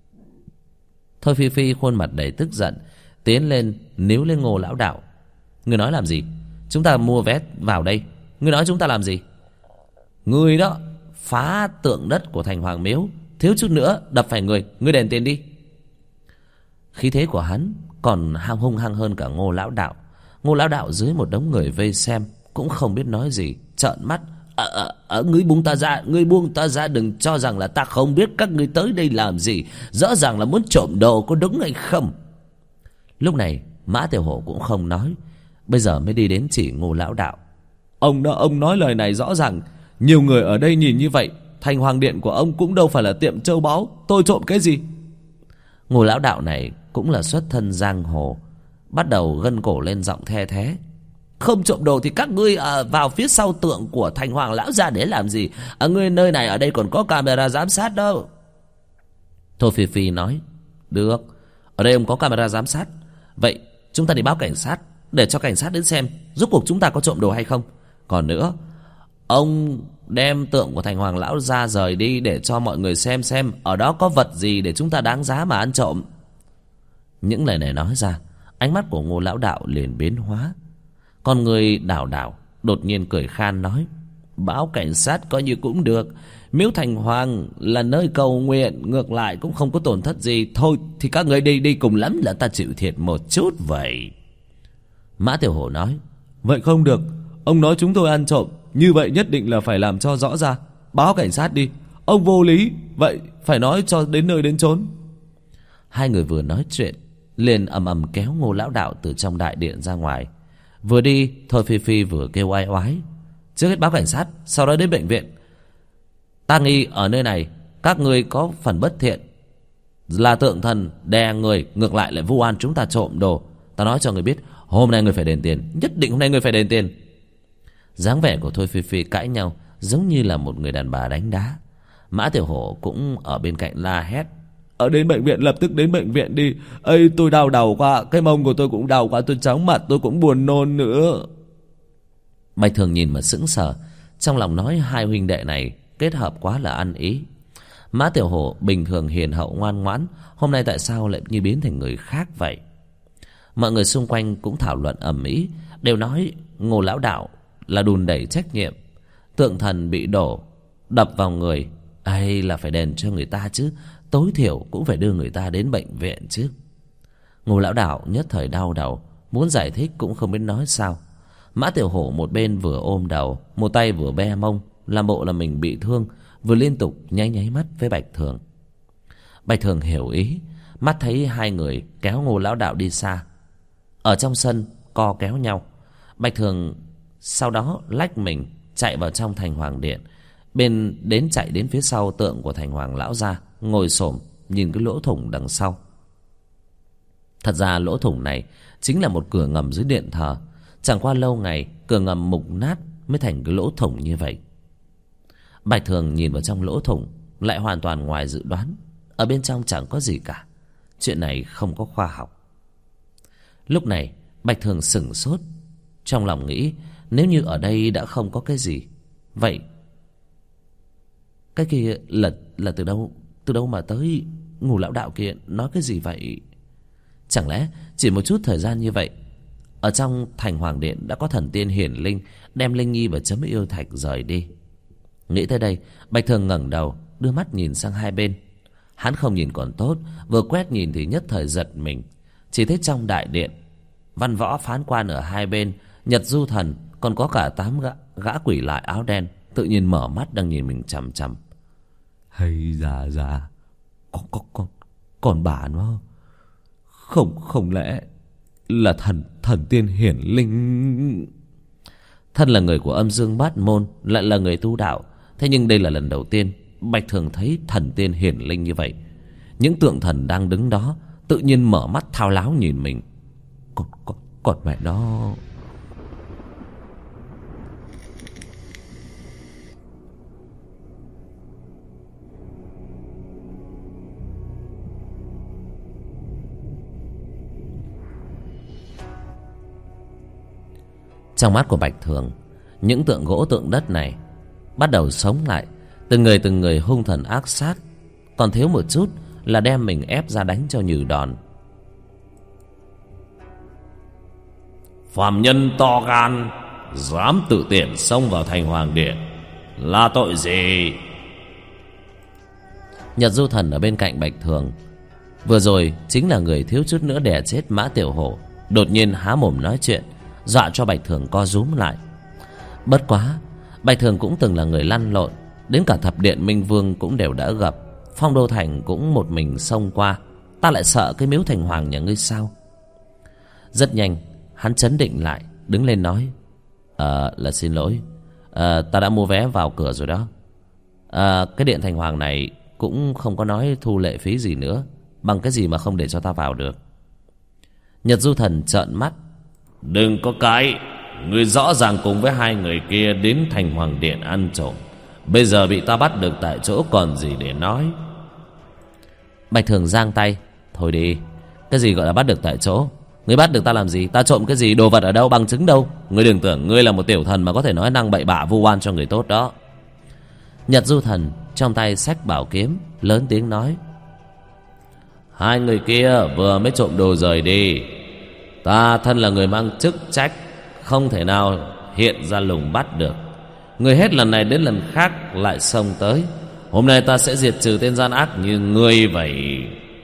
Thôi Phi Phi khuôn mặt đầy tức giận, tiến lên níu lên Ngô lão đạo. Ngươi nói làm gì? Chúng ta mua vé vào đây, ngươi nói chúng ta làm gì? Ngươi đó phá tượng đất của Thành Hoàng miếu, thiếu chút nữa đập phải người, ngươi đền tiền đi. Khí thế của hắn còn hung hăng hơn cả Ngô lão đạo. Ngô lão đạo dưới một đống người vây xem cũng không biết nói gì, trợn mắt. Ngươi buông ta ra, đừng cho rằng là ta không biết các ngươi tới đây làm gì, rõ ràng là muốn trộm đồ, có đúng hay không? Lúc này Mã Tiểu Hổ cũng không nói, bây giờ mới đi đến chỉ Ngô lão đạo. Ông nói lời này rõ ràng, nhiều người ở đây nhìn như vậy, Thành Hoàng điện của ông cũng đâu phải là tiệm châu báu, tôi trộm cái gì? Ngô lão đạo này cũng là xuất thân giang hồ, bắt đầu gân cổ lên giọng the thé. Không trộm đồ thì các ngươi vào phía sau tượng của Thành Hoàng lão gia để làm gì? Ngươi nơi này ở đây còn có camera giám sát đâu. Thôi Phi Phi nói, được, ở đây ông có camera giám sát. Vậy chúng ta đi báo cảnh sát, để cho cảnh sát đến xem rốt cuộc chúng ta có trộm đồ hay không. Còn nữa, ông đem tượng của Thành Hoàng lão gia rời đi để cho mọi người xem ở đó có vật gì để chúng ta đáng giá mà ăn trộm. Những lời này nói ra, ánh mắt của Ngô lão đạo liền biến hóa. Con người đảo đảo đột nhiên cười khan nói, báo cảnh sát coi như cũng được. Miếu Thành Hoàng là nơi cầu nguyện, ngược lại cũng không có tổn thất gì. Thôi thì các người đi cùng lắm là ta chịu thiệt một chút vậy. Mã Tiểu Hổ nói, vậy không được, ông nói chúng tôi ăn trộm, như vậy nhất định là phải làm cho rõ ra. Báo cảnh sát đi, ông vô lý, vậy phải nói cho đến nơi đến chốn. Hai người vừa nói chuyện liền ầm ầm kéo Ngô lão đạo từ trong đại điện ra ngoài. Vừa đi, Thôi Phi Phi vừa kêu oai oái, trước hết báo cảnh sát, sau đó đến bệnh viện. Ta nghi ở nơi này các ngươi có phần bất thiện, là tượng thần đè người, ngược lại lại vu oan chúng ta trộm đồ. Ta nói cho người biết, hôm nay người phải đền tiền, nhất định hôm nay người phải đền tiền. Dáng vẻ của Thôi Phi Phi cãi nhau giống như là một người đàn bà đánh đá. Mã Tiểu Hổ cũng ở bên cạnh la hét, ở đến bệnh viện, lập tức đến bệnh viện đi. Ây, tôi đau đầu quá, cái mông của tôi cũng đau quá, tôi chóng mặt, tôi cũng buồn nôn nữa. Bạch Thường nhìn mà sững sờ, trong lòng nói hai huynh đệ này kết hợp quá là ăn ý. Mã Tiểu Hổ bình thường hiền hậu ngoan ngoãn, hôm nay tại sao lại như biến thành người khác vậy? Mọi người xung quanh cũng thảo luận ầm ĩ, đều nói Ngô lão đạo là đùn đẩy trách nhiệm. Tượng thần bị đổ đập vào người, ấy là phải đền cho người ta chứ, tối thiểu cũng phải đưa người ta đến bệnh viện chứ. Ngô lão đạo nhất thời đau đầu, muốn giải thích cũng không biết nói sao. Mã Tiểu Hổ một bên vừa ôm đầu, một tay vừa be mông, làm bộ là mình bị thương, vừa liên tục nháy mắt với Bạch Thường. Bạch Thường hiểu ý, mắt thấy hai người kéo Ngô lão đạo đi xa, ở trong sân co kéo nhau. Bạch Thường sau đó lách mình chạy vào trong Thành Hoàng điện, chạy đến phía sau tượng của Thành Hoàng lão gia, ngồi xổm nhìn cái lỗ thủng đằng sau. Thật ra lỗ thủng này chính là một cửa ngầm dưới điện thờ, chẳng qua lâu ngày cửa ngầm mục nát mới thành cái lỗ thủng như vậy. Bạch Thường nhìn vào trong lỗ thủng, lại hoàn toàn ngoài dự đoán, ở bên trong chẳng có gì cả. Chuyện này không có khoa học. Lúc này Bạch Thường sửng sốt, trong lòng nghĩ, nếu như ở đây đã không có cái gì, vậy cái kia là từ đâu mà tới? Ngô lão đạo kia nói cái gì vậy? Chẳng lẽ chỉ một chút thời gian như vậy, ở trong Thành Hoàng điện đã có thần tiên hiển linh đem linh nhi và chấm yêu thạch rời đi? Nghĩ tới đây, Bạch Thường ngẩng đầu, đưa mắt nhìn sang hai bên. Hắn không nhìn còn tốt, vừa quét nhìn thì nhất thời giật mình. Chỉ thấy trong đại điện, văn võ phán quan ở hai bên, Nhật Du Thần, còn có cả 8 gã quỷ lại áo đen, tự nhiên mở mắt đang nhìn mình chằm chằm. Hay già còn bà nó không lẽ là thần tiên hiển linh? Thân là người của Âm Dương Bát Môn, lại là người tu đạo, thế nhưng đây là lần đầu tiên Bạch Thường thấy thần tiên hiển linh như vậy. Những tượng thần đang đứng đó tự nhiên mở mắt thao láo nhìn mình. Còn mẹ nó. Trong mắt của Bạch Thường, những tượng gỗ tượng đất này bắt đầu sống lại, từng người hung thần ác sát, còn thiếu một chút là đem mình ép ra đánh cho nhừ đòn. Phàm nhân to gan, dám tự tiện xông vào Thành Hoàng điện, là tội gì? Nhật Du Thần ở bên cạnh Bạch Thường, vừa rồi chính là người thiếu chút nữa đè chết Mã Tiểu Hổ, đột nhiên há mồm nói chuyện, dọa cho Bạch Thường co rúm lại. Bất quá Bạch Thường cũng từng là người lăn lộn, đến cả thập điện Minh Vương cũng đều đã gặp, Phong Đô Thành cũng một mình xông qua, ta lại sợ cái miếu Thành Hoàng nhà ngươi sao? Rất nhanh hắn trấn định lại, đứng lên nói, là xin lỗi, ta đã mua vé vào cửa rồi đó. Cái điện Thành Hoàng này cũng không có nói thu lệ phí gì nữa, bằng cái gì mà không để cho ta vào được? Nhật Du Thần trợn mắt, đừng có cãi, Ngươi rõ ràng cùng với hai người kia đến Thành Hoàng Điện ăn trộm, bây giờ bị ta bắt được tại chỗ còn gì để nói. Bạch Thường giang tay. Thôi đi, cái gì gọi là bắt được tại chỗ? Ngươi bắt được ta làm gì? Ta trộm cái gì? Đồ vật ở đâu? Bằng chứng đâu? Ngươi đừng tưởng ngươi là một tiểu thần mà có thể nói năng bậy bạ vu oan cho người tốt đó. Nhật Du Thần trong tay xách bảo kiếm, lớn tiếng nói: hai người kia vừa mới trộm đồ rời đi. Ta thân là người mang chức trách, không thể nào hiện ra lùng bắt được. Người hết lần này đến lần khác lại xông tới. Hôm nay ta sẽ diệt trừ tên gian ác như ngươi vậy.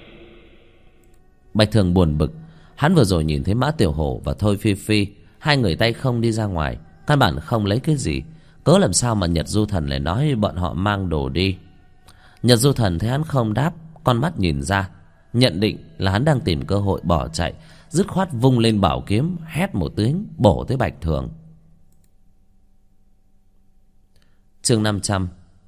Bạch Thường buồn bực. Hắn vừa rồi nhìn thấy Mã Tiểu Hổ và Thôi Phi Phi, hai người tay không đi ra ngoài, căn bản không lấy cái gì. Cớ làm sao mà Nhật Du Thần lại nói bọn họ mang đồ đi? Nhật Du Thần thấy hắn không đáp, con mắt nhìn ra, nhận định là hắn đang tìm cơ hội bỏ chạy, dứt khoát vung lên bảo kiếm, hét một tiếng bổ tới Bạch Thường. Chương 500.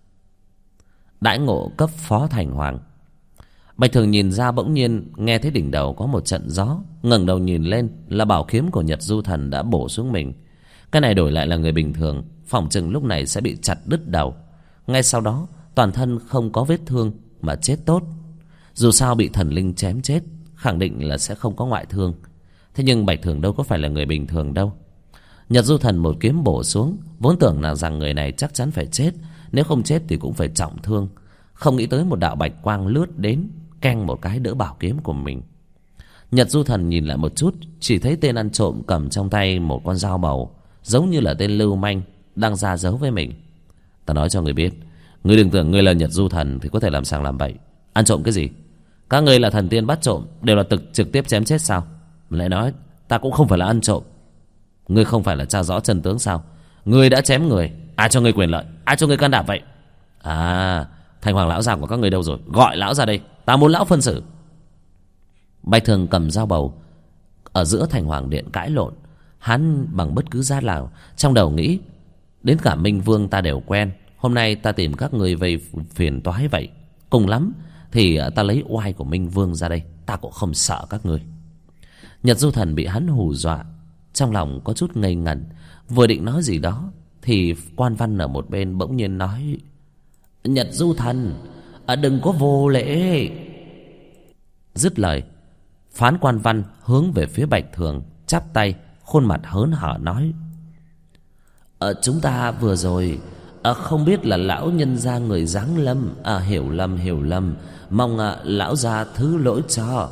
Đãi ngộ cấp phó thành hoàng. Bạch Thường nhìn ra, bỗng nhiên nghe thấy đỉnh đầu có một trận gió, ngẩng đầu nhìn lên là bảo kiếm của Nhật Du Thần đã bổ xuống mình. Cái này đổi lại là người bình thường, phỏng chừng lúc này sẽ bị chặt đứt đầu. Ngay sau đó toàn thân không có vết thương mà chết tốt. Dù sao bị thần linh chém chết, khẳng định là sẽ không có ngoại thương. Thế nhưng Bạch Thường đâu có phải là người bình thường đâu. Nhật Du Thần một kiếm bổ xuống, vốn tưởng là rằng người này chắc chắn phải chết, nếu không chết thì cũng phải trọng thương. Không nghĩ tới một đạo bạch quang lướt đến, keng một cái đỡ bảo kiếm của mình. Nhật Du Thần nhìn lại một chút, chỉ thấy tên ăn trộm cầm trong tay một con dao bầu, giống như là tên lưu manh đang ra dấu với mình. Ta nói cho người biết, ngươi đừng tưởng ngươi là Nhật Du Thần thì có thể làm sàng làm bậy. Ăn trộm cái gì? Các ngươi là thần tiên bắt trộm đều là trực tiếp chém chết sao? Lại nói ta cũng không phải là ăn trộm. Ngươi không phải là tra rõ chân tướng sao? Ngươi đã chém người, ai cho ngươi quyền lợi? Ai cho ngươi can đảm vậy? À, Thành Hoàng lão già của các ngươi đâu rồi? Gọi lão ra đây, ta muốn lão phân xử. Bạch Thường cầm dao bầu ở giữa Thành Hoàng Điện cãi lộn. Hắn bằng bất cứ giá nào trong đầu nghĩ, đến cả Minh Vương ta đều quen, hôm nay ta tìm các ngươi về phiền toái vậy. Cùng lắm thì ta lấy oai của Minh Vương ra đây, ta cũng không sợ các ngươi. Nhật Du Thần bị hắn hù dọa, trong lòng có chút ngây ngẩn, vừa định nói gì đó thì quan văn ở một bên bỗng nhiên nói: Nhật Du Thần, đừng có vô lễ. Dứt lời, phán quan văn hướng về phía Bạch Thường, chắp tay, khuôn mặt hớn hở nói: chúng ta vừa rồi không biết là lão nhân gia người giáng lâm, hiểu lầm, mong lão gia thứ lỗi cho.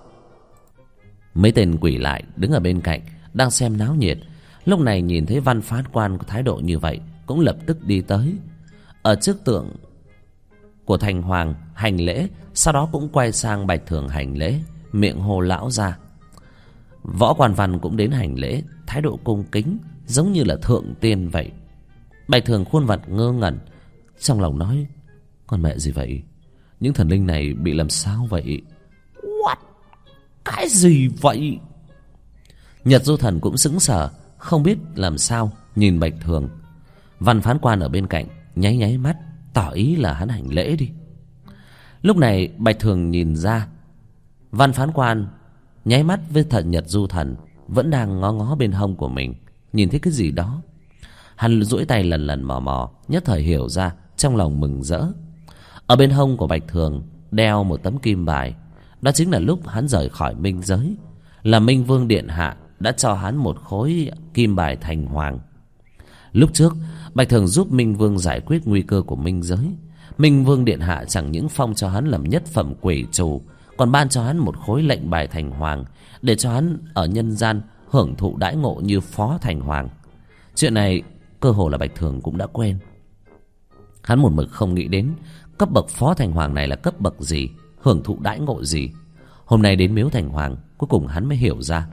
Mấy tên quỷ lại đứng ở bên cạnh đang xem náo nhiệt, lúc này nhìn thấy văn phán quan có thái độ như vậy cũng lập tức đi tới, ở trước tượng của Thành Hoàng hành lễ, sau đó cũng quay sang Bạch Thường hành lễ, miệng hô lão gia. Võ quan văn cũng đến hành lễ, thái độ cung kính giống như là thượng tiên vậy. Bạch Thường khuôn mặt ngơ ngẩn, trong lòng nói: con mẹ gì vậy? Những thần linh này bị làm sao vậy? What? Cái gì vậy? Nhật Du Thần cũng sững sờ, không biết làm sao, nhìn Bạch Thường. Văn phán quan ở bên cạnh nháy nháy mắt, tỏ ý là hắn hành lễ đi. Lúc này Bạch Thường nhìn ra, văn phán quan nháy mắt với thần Nhật Du Thần vẫn đang ngó ngó bên hông của mình, nhìn thấy cái gì đó. Hắn duỗi tay lần lần mò mò, nhất thời hiểu ra, trong lòng mừng rỡ. Ở bên hông của Bạch Thường đeo một tấm kim bài, đó chính là lúc hắn rời khỏi minh giới, là Minh Vương điện hạ đã cho hắn một khối kim bài Thành Hoàng. Lúc trước Bạch Thường giúp Minh Vương giải quyết nguy cơ của minh giới, Minh Vương điện hạ chẳng những phong cho hắn làm nhất phẩm quỷ chủ, còn ban cho hắn một khối lệnh bài Thành Hoàng, để cho hắn ở nhân gian hưởng thụ đãi ngộ như phó Thành Hoàng. Chuyện này cơ hồ là Bạch Thường cũng đã quen. Hắn một mực không nghĩ đến cấp bậc phó Thành Hoàng này là cấp bậc gì, hưởng thụ đãi ngộ gì. Hôm nay đến miếu Thành Hoàng, cuối cùng hắn mới hiểu ra.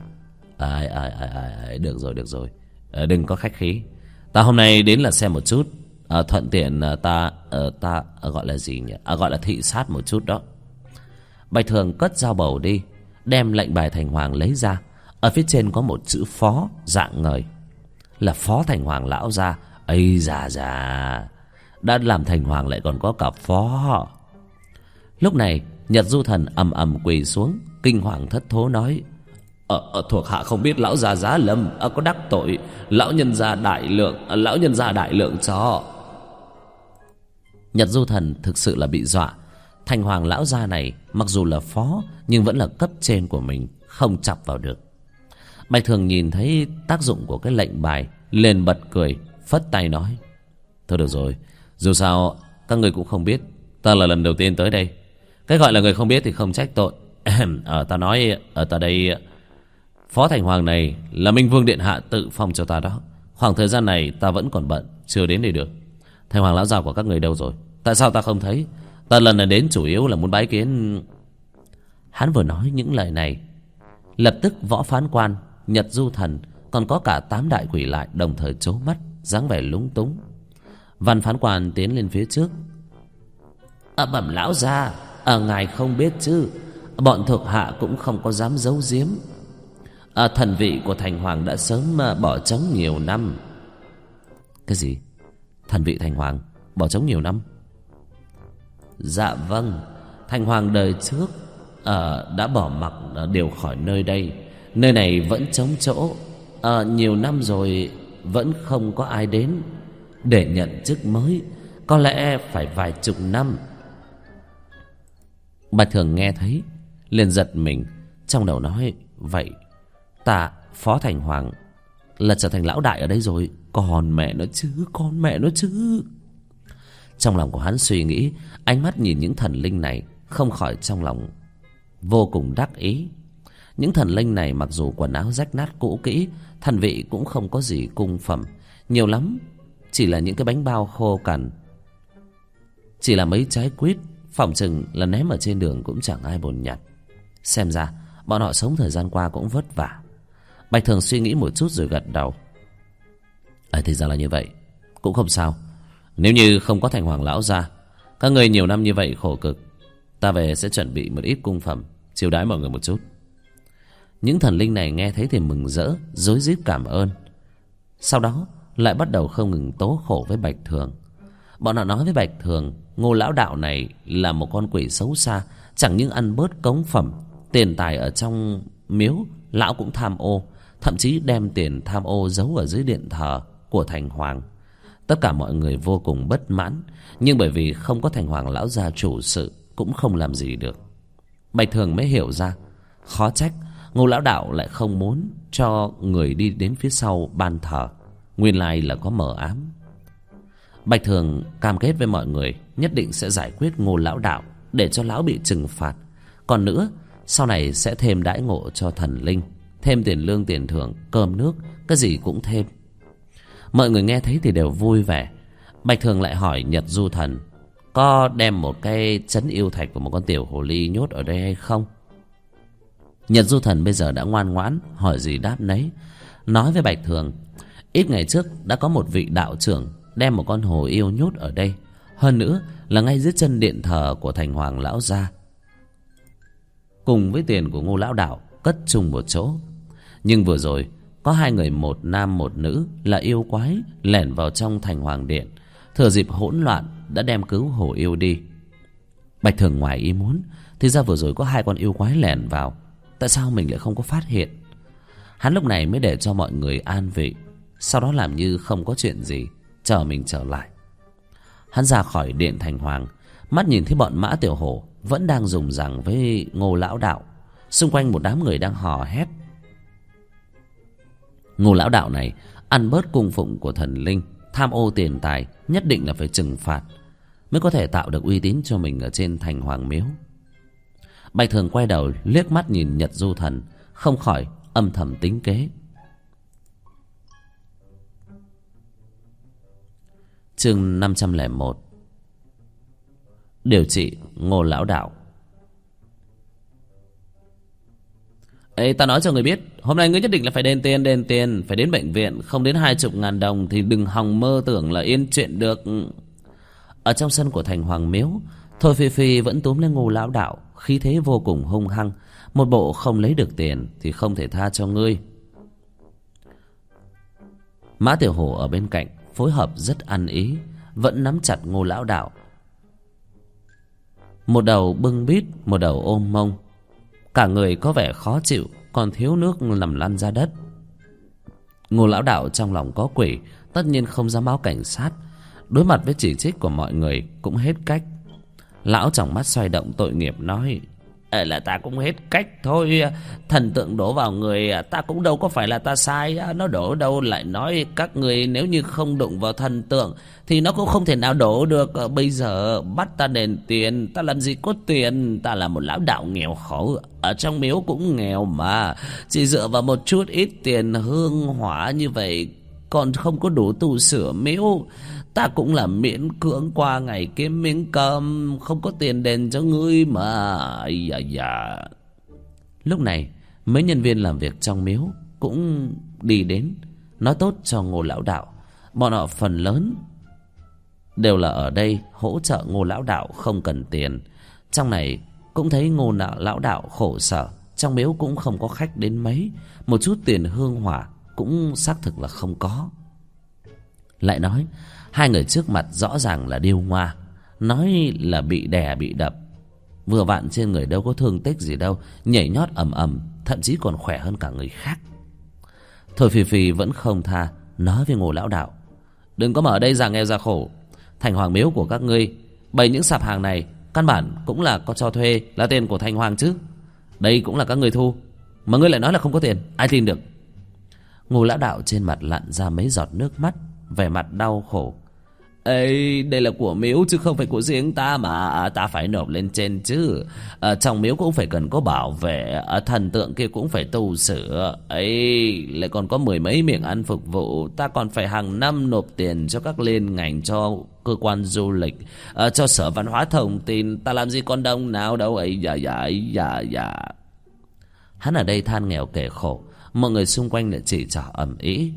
Được rồi, đừng có khách khí. Ta hôm nay đến là xem một chút, thuận tiện ta gọi là gì nhỉ? Gọi là thị sát một chút đó. Bạch Thường cất dao bầu đi, đem lệnh bài Thành Hoàng lấy ra. Ở phía trên có một chữ phó dạng ngời, là phó Thành Hoàng lão gia. Ây da, đã làm Thành Hoàng lại còn có cả phó. Lúc này Nhật Du Thần ầm ầm quỳ xuống, kinh hoàng thất thố nói: Thuộc hạ không biết lão già Giá Lâm có đắc tội lão nhân gia đại lượng cho. Nhật Du Thần thực sự là bị dọa. Thành Hoàng lão gia này mặc dù là phó nhưng vẫn là cấp trên của mình, không chọc vào được. Bạch Thường nhìn thấy tác dụng của cái lệnh bài, liền bật cười, phất tay nói: thôi được rồi, dù sao các người cũng không biết, ta là lần đầu tiên tới đây. Cái gọi là người không biết thì không trách tội. Ta nói ở ta đây, Phó Thành Hoàng này là Minh Vương điện hạ tự phong cho ta đó. Khoảng thời gian này ta vẫn còn bận, chưa đến đây được. Thành Hoàng lão già của các người đâu rồi? Tại sao ta không thấy? Ta lần này đến chủ yếu là muốn bái kiến. Hắn vừa nói những lời này, lập tức Võ Phán Quan, Nhật Du Thần, còn có cả 8 đại quỷ lại đồng thời trố mắt, dáng vẻ lúng túng. Văn Phán Quan tiến lên phía trước: bẩm lão gia, ngài không biết chứ, bọn thuộc hạ cũng không có dám giấu giếm. Thần vị của Thành Hoàng đã sớm bỏ trống nhiều năm. Cái gì? Thần vị Thành Hoàng bỏ trống nhiều năm? Dạ vâng, Thành Hoàng đời trước đã bỏ mặc điều khỏi nơi đây. Nơi này vẫn trống chỗ, nhiều năm rồi vẫn không có ai đến để nhận chức mới. Có lẽ phải vài chục năm. Bạch Thường nghe thấy liền giật mình, trong đầu nói: vậy ta Phó Thành Hoàng là trở thành lão đại ở đây rồi. Còn mẹ nó chứ. Trong lòng của hắn suy nghĩ, ánh mắt nhìn những thần linh này, không khỏi trong lòng vô cùng đắc ý. Những thần linh này mặc dù quần áo rách nát cũ kỹ, thần vị cũng không có gì cung phẩm, nhiều lắm chỉ là những cái bánh bao khô cằn, chỉ là mấy trái quýt, phỏng chừng là ném ở trên đường cũng chẳng ai buồn nhặt. Xem ra bọn họ sống thời gian qua cũng vất vả. Bạch Thường suy nghĩ một chút rồi gật đầu: thì ra là như vậy, cũng không sao. Nếu như không có Thành Hoàng lão gia, các người nhiều năm như vậy khổ cực, ta về sẽ chuẩn bị một ít cung phẩm chiêu đãi mọi người một chút. Những thần linh này nghe thấy thì mừng rỡ, rối rít cảm ơn. Sau đó lại bắt đầu không ngừng tố khổ với Bạch Thường. Bọn họ nói với Bạch Thường, Ngô lão đạo này là một con quỷ xấu xa, chẳng những ăn bớt cống phẩm, tiền tài ở trong miếu lão cũng tham ô, thậm chí đem tiền tham ô giấu ở dưới điện thờ của Thành Hoàng. Tất cả mọi người vô cùng bất mãn, nhưng bởi vì không có Thành Hoàng lão gia chủ sự, cũng không làm gì được. Bạch Thường mới hiểu ra, khó trách Ngô lão đạo lại không muốn cho người đi đến phía sau ban thờ, nguyên lai là có mờ ám. Bạch Thường cam kết với mọi người nhất định sẽ giải quyết Ngô lão đạo, để cho lão bị trừng phạt. Còn nữa, sau này sẽ thêm đãi ngộ cho thần linh, thêm tiền lương tiền thưởng, cơm nước, cái gì cũng thêm. Mọi người nghe thấy thì đều vui vẻ. Bạch Thường lại hỏi Nhật Du Thần có đem một cái trấn yêu thạch của một con tiểu hồ ly nhốt ở đây hay không. Nhật Du Thần bây giờ đã ngoan ngoãn, hỏi gì đáp nấy, nói với Bạch Thường: ít ngày trước đã có một vị đạo trưởng đem một con hồ yêu nhốt ở đây, hơn nữa là ngay dưới chân điện thờ của Thành Hoàng lão gia, cùng với tiền của Ngô lão đạo cất chung một chỗ. Nhưng vừa rồi có 2 người, một nam một nữ là yêu quái lẻn vào trong Thành Hoàng điện, thừa dịp hỗn loạn đã đem cứu hồ yêu đi. Bạch Thường ngoài ý muốn, thì ra vừa rồi có 2 con yêu quái lẻn vào, tại sao mình lại không có phát hiện. Hắn lúc này mới để cho mọi người an vị, sau đó làm như không có chuyện gì, chờ mình trở lại. Hắn ra khỏi điện Thành Hoàng, mắt nhìn thấy bọn Mã Tiểu Hổ vẫn đang rùng rằng với Ngô lão đạo, xung quanh một đám người đang hò hét. Ngô lão đạo này ăn bớt cung phụng của thần linh, tham ô tiền tài, nhất định là phải trừng phạt mới có thể tạo được uy tín cho mình ở trên Thành Hoàng miếu. Bạch Thường quay đầu liếc mắt nhìn Nhật Du Thần, không khỏi âm thầm tính kế. Chương 501. Điều trị Ngô lão đạo. Ê, ta nói cho người biết, hôm nay ngươi nhất định là phải đền tiền, phải đến bệnh viện, không đến 20.000 đồng thì đừng hòng mơ tưởng là yên chuyện được. Ở trong sân của Thành Hoàng miếu, Thôi Phi Phi vẫn túm lên Ngô lão đạo, khí thế vô cùng hung hăng, một bộ không lấy được tiền thì không thể tha cho ngươi. Mã Tiểu Hổ ở bên cạnh phối hợp rất ăn ý, vẫn nắm chặt Ngô lão đạo, một đầu bưng bít, một đầu ôm mông, cả người có vẻ khó chịu, còn thiếu nước nằm lăn ra đất. Ngô lão đạo trong lòng có quỷ, tất nhiên không dám báo cảnh sát. Đối mặt với chỉ trích của mọi người cũng hết cách. Lão trong mắt xoay động tội nghiệp nói: là ta cũng hết cách thôi. Thần tượng đổ vào người ta cũng đâu có phải là ta sai. Nó đổ đâu lại nói các người nếu như không đụng vào thần tượng thì nó cũng không thể nào đổ được. Bây giờ bắt ta đền tiền, ta làm gì có tiền. Ta là một lão đạo nghèo khổ, ở trong miếu cũng nghèo mà. Chỉ dựa vào một chút ít tiền hương hỏa như vậy còn không có đủ tu sửa miếu. Ta cũng là miễn cưỡng qua ngày kiếm miếng cơm, không có tiền đền cho ngươi mà. Ây da da. Lúc này mấy nhân viên làm việc trong miếu cũng đi đến nói tốt cho Ngô lão đạo. Bọn họ phần lớn đều là ở đây hỗ trợ Ngô lão đạo, không cần tiền. Trong này cũng thấy Ngô lão đạo khổ sở, trong miếu cũng không có khách đến mấy, một chút tiền hương hỏa cũng xác thực là không có. Lại nói hai người trước mặt rõ ràng là điêu ngoa, nói là bị đè bị đập, vừa vặn trên người đâu có thương tích gì đâu, nhảy nhót ầm ầm, thậm chí còn khỏe hơn cả người khác. Thôi Phì Phì vẫn không tha, nói với Ngô lão đạo: đừng có mở đây già nghèo già khổ. Thành hoàng miếu của các ngươi bày những sạp hàng này căn bản cũng là có cho thuê, là tiền của thành hoàng chứ. Đây cũng là các ngươi thu, mà ngươi lại nói là không có tiền, ai tin được. Ngô lão đạo trên mặt lặn ra mấy giọt nước mắt, vẻ mặt đau khổ. Ê, đây là của miếu chứ không phải của riêng ta mà, ta phải nộp lên trên chứ. Trong miếu cũng phải cần có bảo vệ, thần tượng kia cũng phải tu sửa. Ấy, lại còn có mười mấy miệng ăn phục vụ, ta còn phải hàng năm nộp tiền cho các liên ngành, cho cơ quan du lịch, cho sở văn hóa thông tin, ta làm gì còn đồng nào đâu. Ấy dạ dạ ấy dạ dạ. Hắn ở đây than nghèo kể khổ, mọi người xung quanh lại chỉ trỏ ầm ĩ.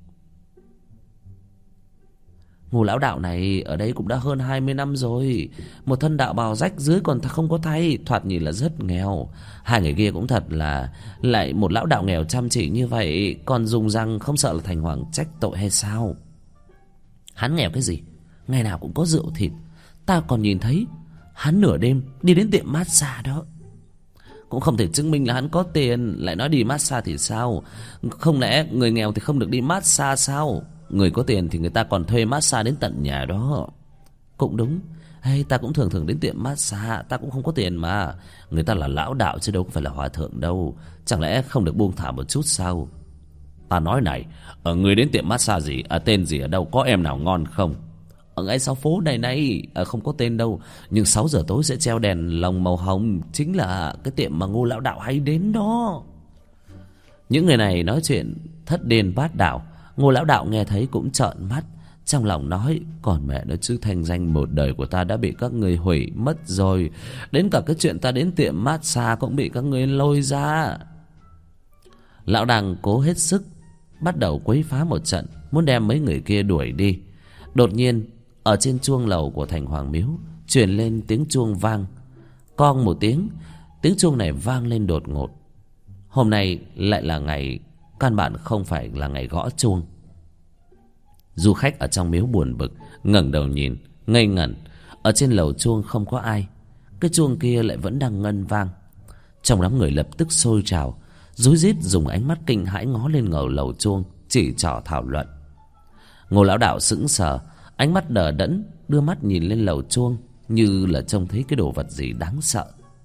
Ngô lão đạo này ở đây cũng đã hơn 20 năm rồi, một thân đạo bào rách dưới còn không có thay, thoạt nhìn là rất nghèo. Hai người kia cũng thật là, lại một lão đạo nghèo chăm chỉ như vậy còn dùng răng không sợ là thành hoàng trách tội hay sao? Hắn nghèo cái gì, ngày nào cũng có rượu thịt, ta còn nhìn thấy hắn nửa đêm đi đến tiệm massage đó. Cũng không thể chứng minh là hắn có tiền lại nói đi massage thì sao? Không lẽ người nghèo thì không được đi massage sao? Người có tiền thì người ta còn thuê massage đến tận nhà đó. Cũng đúng, hay ta cũng thường thường đến tiệm massage, ta cũng không có tiền mà. Người ta là lão đạo chứ đâu có phải là hòa thượng đâu, chẳng lẽ không được buông thả một chút sao? Ta nói này, ở người đến tiệm massage gì, tên gì ở đâu, có em nào ngon không? Ở ngay sau phố này này, không có tên đâu, nhưng 6 giờ tối sẽ treo đèn lồng màu hồng, chính là cái tiệm mà Ngô lão đạo hay đến đó. Những người này nói chuyện thất điên bát đạo. Ngô lão đạo nghe thấy cũng trợn mắt, trong lòng nói: còn mẹ nó chứ, thanh danh một đời của ta đã bị các người hủy mất rồi, đến cả cái chuyện ta đến tiệm massage cũng bị các người lôi ra. Lão đang cố hết sức bắt đầu quấy phá một trận, muốn đem mấy người kia đuổi đi. Đột nhiên ở trên chuông lầu của thành hoàng miếu truyền lên tiếng chuông vang. Cong một tiếng, tiếng chuông này vang lên đột ngột. Hôm nay lại là ngày, căn bản không phải là ngày gõ chuông. Du khách ở trong miếu buồn bực ngẩng đầu nhìn, ngây ngẩn. Ở trên lầu chuông không có ai, cái chuông kia lại vẫn đang ngân vang. Trong đám người lập tức sôi trào, rối rít dùng ánh mắt kinh hãi ngó lên ngầu lầu chuông, chỉ trỏ thảo luận. Ngô lão đạo sững sờ, ánh mắt đờ đẫn, đưa mắt nhìn lên lầu chuông như là trông thấy cái đồ vật gì đáng sợ.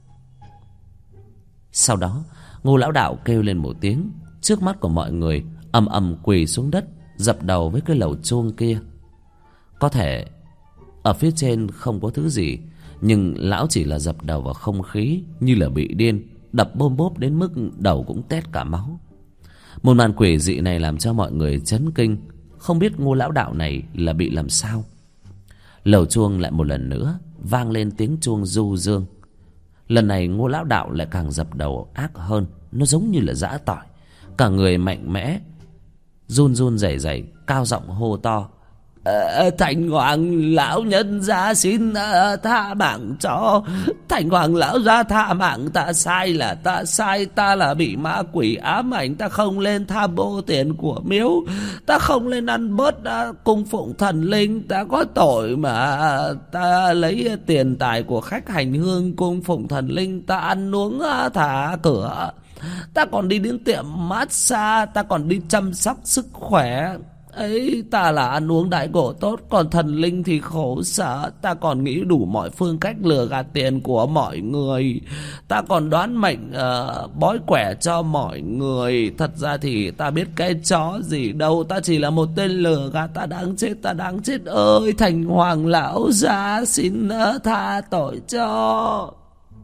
Sau đó Ngô lão đạo kêu lên một tiếng, trước mắt của mọi người ầm ầm quỳ xuống đất, dập đầu với cái lầu chuông kia. Có thể ở phía trên không có thứ gì, nhưng lão chỉ là dập đầu vào không khí như là bị điên, đập bôm bốp đến mức đầu cũng tét cả máu. Một màn quỷ dị này làm cho mọi người chấn kinh, không biết Ngô lão đạo này là bị làm sao. Lầu chuông lại một lần nữa vang lên tiếng chuông du dương. Lần này Ngô lão đạo lại càng dập đầu ác hơn, nó giống như là giã tỏi. Cả người mạnh mẽ, run run rẩy rẩy, cao giọng hô to: Thành Hoàng lão nhân gia xin tha mạng cho. Thành Hoàng lão gia tha mạng, ta sai là ta sai. Ta là bị ma quỷ ám ảnh, ta không lên tham ô tiền của miếu, ta không lên ăn bớt cung phụng thần linh. Ta có tội mà ta lấy tiền tài của khách hành hương cung phụng thần linh, ta ăn uống thả cửa. Ta còn đi đến tiệm massage, ta còn đi chăm sóc sức khỏe ấy. Ta là ăn uống đãi ngộ tốt, còn thần linh thì khổ sở. Ta còn nghĩ đủ mọi phương cách lừa gạt tiền của mọi người. Ta còn đoán mệnh bói quẻ cho mọi người. Thật ra thì ta biết cái chó gì đâu, ta chỉ là một tên lừa gạt. Ta đáng chết, ta đáng chết ơi. Thành Hoàng lão gia xin tha tội cho.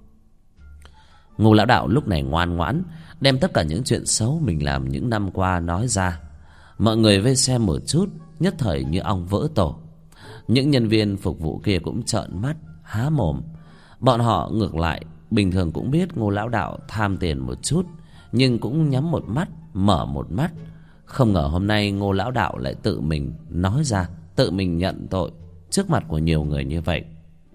Ngô lão đạo lúc này ngoan ngoãn đem tất cả những chuyện xấu mình làm những năm qua nói ra. Mọi người vây xem một chút, nhất thời như ong vỡ tổ. Những nhân viên phục vụ kia cũng trợn mắt há mồm. Bọn họ ngược lại bình thường cũng biết Ngô lão đạo tham tiền một chút, nhưng cũng nhắm một mắt mở một mắt. Không ngờ hôm nay Ngô lão đạo lại tự mình nói ra, tự mình nhận tội trước mặt của nhiều người như vậy.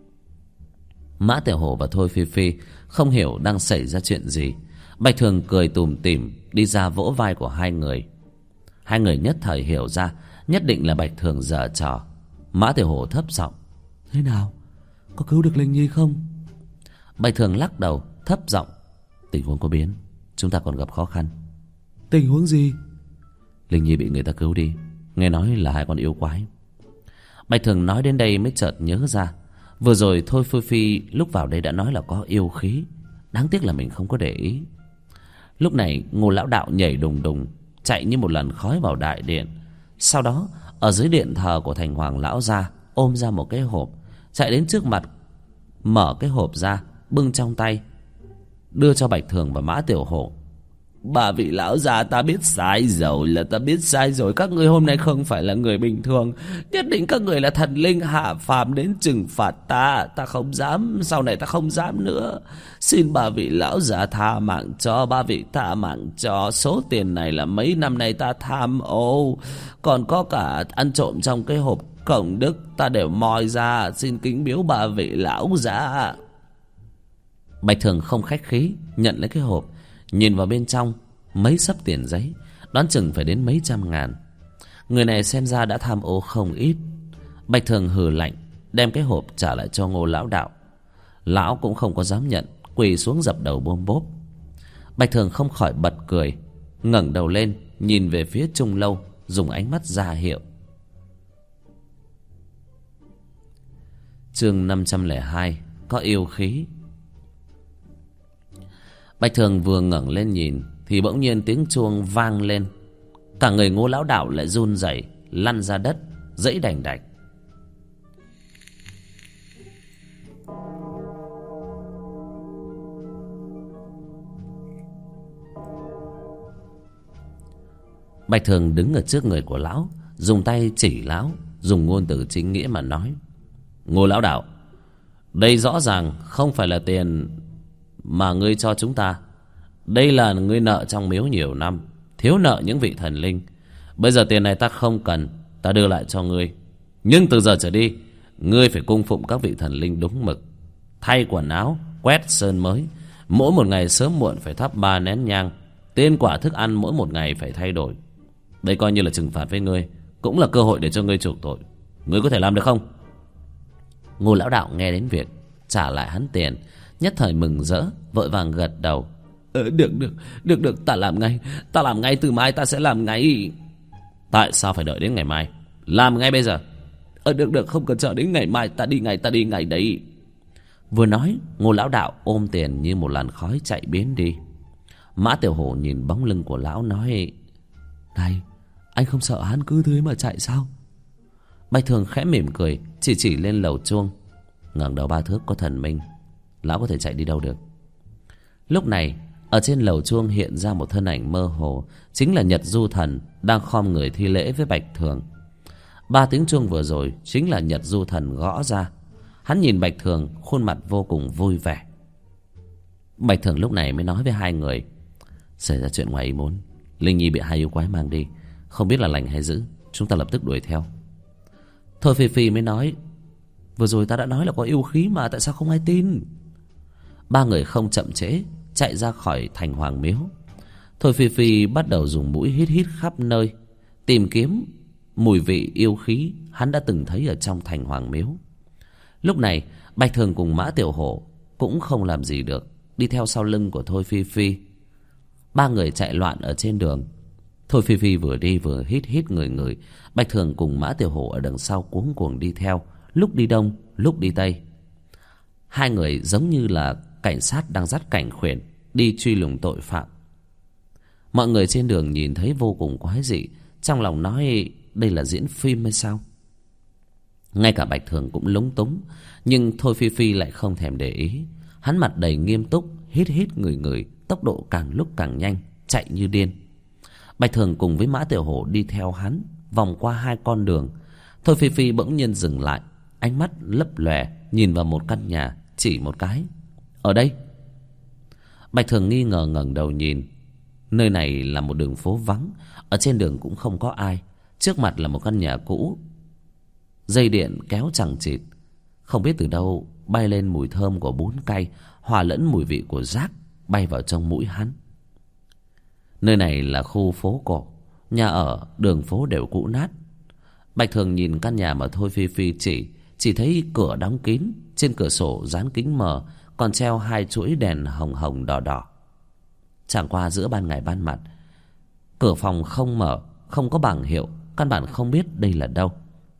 Mã Tiểu Hổ và Thôi Phi Phi không hiểu đang xảy ra chuyện gì. Bạch Thường cười tủm tỉm đi ra vỗ vai của hai người. Hai người nhất thời hiểu ra nhất định là Bạch Thường giở trò. Mã Tiểu Hổ thấp giọng: thế nào, có cứu được Linh Nhi không? Bạch Thường lắc đầu thấp giọng: tình huống có biến, chúng ta còn gặp khó khăn. Tình huống gì? Linh Nhi bị người ta cứu đi, nghe nói là hai con yêu quái. Bạch Thường nói đến đây mới chợt nhớ ra, vừa rồi Thôi Phi Phi lúc vào đây đã nói là có yêu khí. Đáng tiếc là mình không có để ý. Lúc này Ngô lão đạo nhảy đùng đùng chạy như một làn khói vào đại điện. Sau đó ở dưới điện thờ của Thành Hoàng lão gia ôm ra một cái hộp, chạy đến trước mặt, mở cái hộp ra, bưng trong tay, đưa cho Bạch Thường và Mã Tiểu Hổ. Bà vị lão già, ta biết sai rồi, là ta biết sai rồi. Các ngươi hôm nay không phải là người bình thường, nhất định các người là thần linh hạ phàm đến trừng phạt ta. Ta không dám, sau này ta không dám nữa. Xin bà vị lão già tha mạng cho, ba vị tha mạng cho. Số tiền này là mấy năm nay ta tham ô, còn có cả ăn trộm trong cái hộp cổng đức, ta đều moi ra, xin kính biếu bà vị lão già. Bạch Thường không khách khí nhận lấy cái hộp, nhìn vào bên trong mấy xấp tiền giấy, đoán chừng phải đến mấy trăm ngàn. Người này xem ra đã tham ô không ít. Bạch Thường hừ lạnh đem cái hộp trả lại cho Ngô lão đạo. Lão cũng không có dám nhận, quỳ xuống dập đầu bôm bốp. Bạch Thường không khỏi bật cười, ngẩng đầu lên nhìn về phía Trung Lâu, dùng ánh mắt ra hiệu. Chương 502 có yêu khí. Bạch Thường vừa ngẩng lên nhìn thì bỗng nhiên tiếng chuông vang lên. Cả người Ngô lão đạo lại run rẩy, lăn ra đất, dẫy đành đạch. Bạch Thường đứng ở trước người của lão, dùng tay chỉ lão, dùng ngôn từ chính nghĩa mà nói: Ngô lão đạo, đây rõ ràng không phải là tiền mà ngươi cho chúng ta. Đây là ngươi nợ trong miếu nhiều năm, thiếu nợ những vị thần linh. Bây giờ tiền này ta không cần, ta đưa lại cho ngươi. Nhưng từ giờ trở đi, ngươi phải cung phụng các vị thần linh đúng mực, thay quần áo, quét sơn mới, mỗi một ngày sớm muộn phải thắp 3 nén nhang, tiền quả thức ăn mỗi một ngày phải thay đổi. Đây coi như là trừng phạt với ngươi, cũng là cơ hội để cho ngươi chuộc tội. Ngươi có thể làm được không? Ngô lão đạo nghe đến việc trả lại hắn tiền, nhất thời mừng rỡ, vội vàng gật đầu. Được, ta làm ngay, từ mai ta sẽ làm ngay. Tại sao phải đợi đến ngày mai? Làm ngay bây giờ. Được, không cần chờ đến ngày mai, ta đi ngay đấy. Vừa nói, Ngô lão đạo ôm tiền như một làn khói chạy biến đi. Mã Tiểu Hổ nhìn bóng lưng của lão nói: Này, anh không sợ hắn cứ thế mà chạy sao? Bạch Thường khẽ mỉm cười, chỉ lên lầu chuông. Ngẩng đầu 3 thước có thần minh, lão có thể chạy đi đâu được. Lúc này ở trên lầu chuông hiện ra một thân ảnh mơ hồ, chính là Nhật Du Thần đang khom người thi lễ với Bạch Thường. 3 tiếng chuông vừa rồi chính là Nhật Du Thần gõ ra. Hắn nhìn Bạch Thường, khuôn mặt vô cùng vui vẻ. Bạch Thường lúc này mới nói với hai người: Xảy ra chuyện ngoài ý muốn, Linh Nhi bị 2 yêu quái mang đi, không biết là lành hay dữ, chúng ta lập tức đuổi theo. Thôi Phi Phi mới nói: vừa rồi ta đã nói là có yêu khí mà, tại sao không ai tin? Ba người không chậm trễ chạy ra khỏi thành Hoàng Miếu. Thôi Phi Phi bắt đầu dùng mũi hít hít khắp nơi, tìm kiếm mùi vị yêu khí hắn đã từng thấy ở trong thành Hoàng Miếu. Lúc này Bạch Thường cùng Mã Tiểu Hổ cũng không làm gì được, đi theo sau lưng của Thôi Phi Phi. Ba người chạy loạn ở trên đường. Thôi Phi Phi vừa đi vừa hít hít người người. Bạch Thường cùng Mã Tiểu Hổ ở đằng sau cuống cuồng đi theo, lúc đi đông lúc đi tây. Hai người giống như là cảnh sát đang dắt cảnh khuyển đi truy lùng tội phạm. Mọi người trên đường nhìn thấy vô cùng quái dị, trong lòng nói đây là diễn phim hay sao. Ngay cả Bạch Thường cũng lúng túng, nhưng Thôi Phi Phi lại không thèm để ý. Hắn mặt đầy nghiêm túc, hít hít người người, tốc độ càng lúc càng nhanh, chạy như điên. Bạch Thường cùng với Mã Tiểu Hổ đi theo hắn vòng qua hai con đường. Thôi Phi Phi bỗng nhiên dừng lại, ánh mắt lấp lòe nhìn vào một căn nhà, chỉ một cái: ở đây. Bạch Thường nghi ngờ ngẩng đầu nhìn. Nơi này là một đường phố vắng, ở trên đường cũng không có ai. Trước mặt là một căn nhà cũ, dây điện kéo chằng chịt. Không biết từ đâu bay lên mùi thơm của bún cay, hòa lẫn mùi vị của rác bay vào trong mũi hắn. Nơi này là khu phố cổ, nhà ở, đường phố đều cũ nát. Bạch Thường nhìn căn nhà mà Thôi Phi Phi chỉ thấy cửa đóng kín, trên cửa sổ dán kính mờ còn treo hai chuỗi đèn hồng hồng đỏ đỏ. Chẳng qua giữa ban ngày ban mặt, cửa phòng không mở, không có bảng hiệu, căn bản không biết đây là đâu.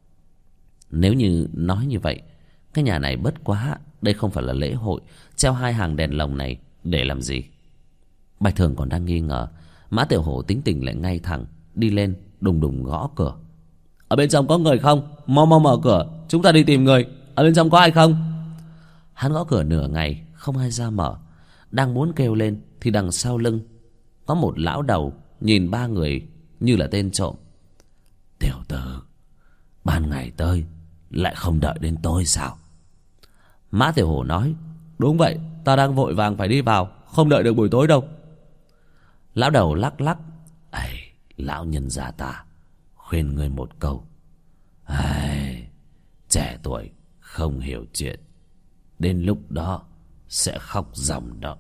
Nếu như nói như vậy, cái nhà này bất quá, đây không phải là lễ hội, treo hai hàng đèn lồng này để làm gì? Bạch Thường còn đang nghi ngờ, Mã Tiểu Hổ tính tình lại ngay thẳng, đi lên đùng đùng gõ cửa. Ở bên trong có người không? Mau mau mở cửa, chúng ta đi tìm người. Ở bên trong có ai không? Hắn gõ cửa nửa ngày không ai ra mở. Đang muốn kêu lên thì đằng sau lưng có một lão đầu nhìn ba người như là tên trộm. Tiểu tử, ban ngày tới lại không đợi đến tối sao? Mã Tiểu Hổ nói: đúng vậy, ta đang vội vàng phải đi vào, không đợi được buổi tối đâu. Lão đầu lắc lắc: ấy, lão nhân gia ta khuyên ngươi một câu. Ai, trẻ tuổi không hiểu chuyện, đến lúc đó sẽ khóc ròng đó.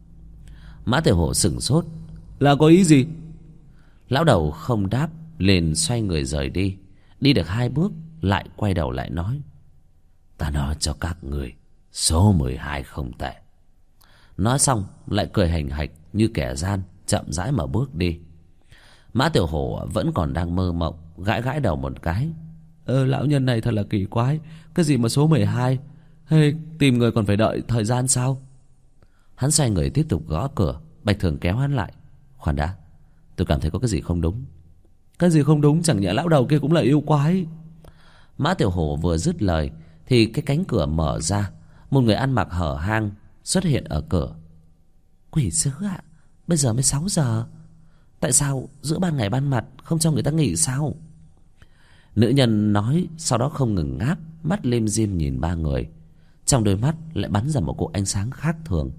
Mã Tiểu Hổ sửng sốt: là có ý gì? Lão đầu không đáp, liền xoay người rời đi. Đi được 2 bước lại quay đầu lại nói: ta nói cho các người, số 12 không tệ. Nói xong lại cười hành hạch như kẻ gian, chậm rãi mà bước đi. Mã Tiểu Hổ vẫn còn đang mơ mộng, gãi gãi đầu một cái. Lão nhân này thật là kỳ quái, cái gì mà số 12? Hay tìm người còn phải đợi thời gian sao? Hắn xoay người tiếp tục gõ cửa. Bạch Thường kéo hắn lại: khoan đã, tôi cảm thấy có cái gì không đúng. Cái gì không đúng? Chẳng nhẽ lão đầu kia cũng là yêu quái? Mã Tiểu Hổ vừa dứt lời thì cái cánh cửa mở ra, một người ăn mặc hở hang xuất hiện ở cửa. Quỷ dữ ạ, bây giờ mới 6 giờ, tại sao giữa ban ngày ban mặt không cho người ta nghỉ sao? Nữ nhân nói, sau đó không ngừng ngáp, mắt lim dim nhìn ba người. Trong đôi mắt lại bắn ra một cỗ ánh sáng khác thường.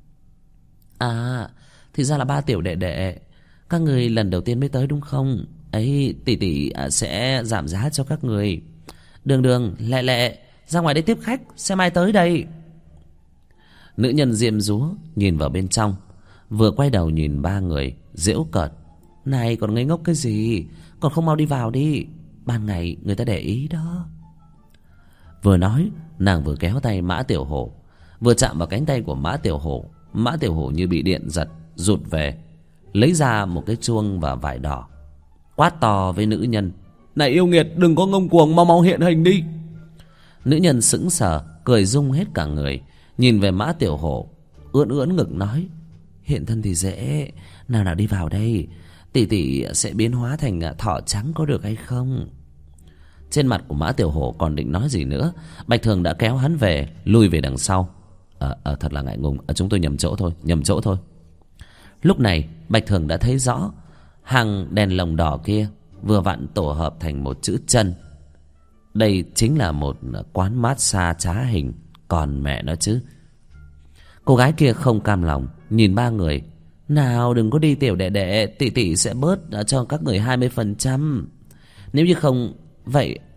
À, thì ra là ba tiểu đệ đệ, các người lần đầu tiên mới tới đúng không? Ấy, tỷ tỷ sẽ giảm giá cho các người. Đường đường, lẹ lẹ, ra ngoài đây tiếp khách, xem ai tới đây. Nữ nhân diêm dúa nhìn vào bên trong, vừa quay đầu nhìn ba người, giễu cợt: này, còn ngây ngốc cái gì, còn không mau đi vào đi, ban ngày người ta để ý đó. Vừa nói, nàng vừa kéo tay Mã Tiểu Hổ. Vừa chạm vào cánh tay của Mã Tiểu Hổ, Mã Tiểu Hổ như bị điện giật, rụt về, lấy ra một cái chuông và vải đỏ, quát to với nữ nhân: này yêu nghiệt, đừng có ngông cuồng, mau mau hiện hình đi. Nữ nhân sững sờ, cười rung hết cả người, nhìn về Mã Tiểu Hổ, ưỡn ưỡn ngực nói: hiện thân thì dễ, nào nào đi vào đây, tỷ tỷ sẽ biến hóa thành thỏ trắng có được hay không? Trên mặt của Mã Tiểu Hổ còn định nói gì nữa, Bạch Thường đã kéo hắn về, lui về đằng sau. Thật là ngại ngùng, chúng tôi nhầm chỗ thôi. Lúc này Bạch Thường đã thấy rõ hàng đèn lồng đỏ kia vừa vặn tổ hợp thành một chữ chân. Đây chính là một quán massage trá hình, còn mẹ nó chứ. Cô gái kia không cam lòng nhìn ba người: nào đừng có đi tiểu đệ đệ, tỷ tỷ sẽ bớt cho các người 20%. Nếu như không vậy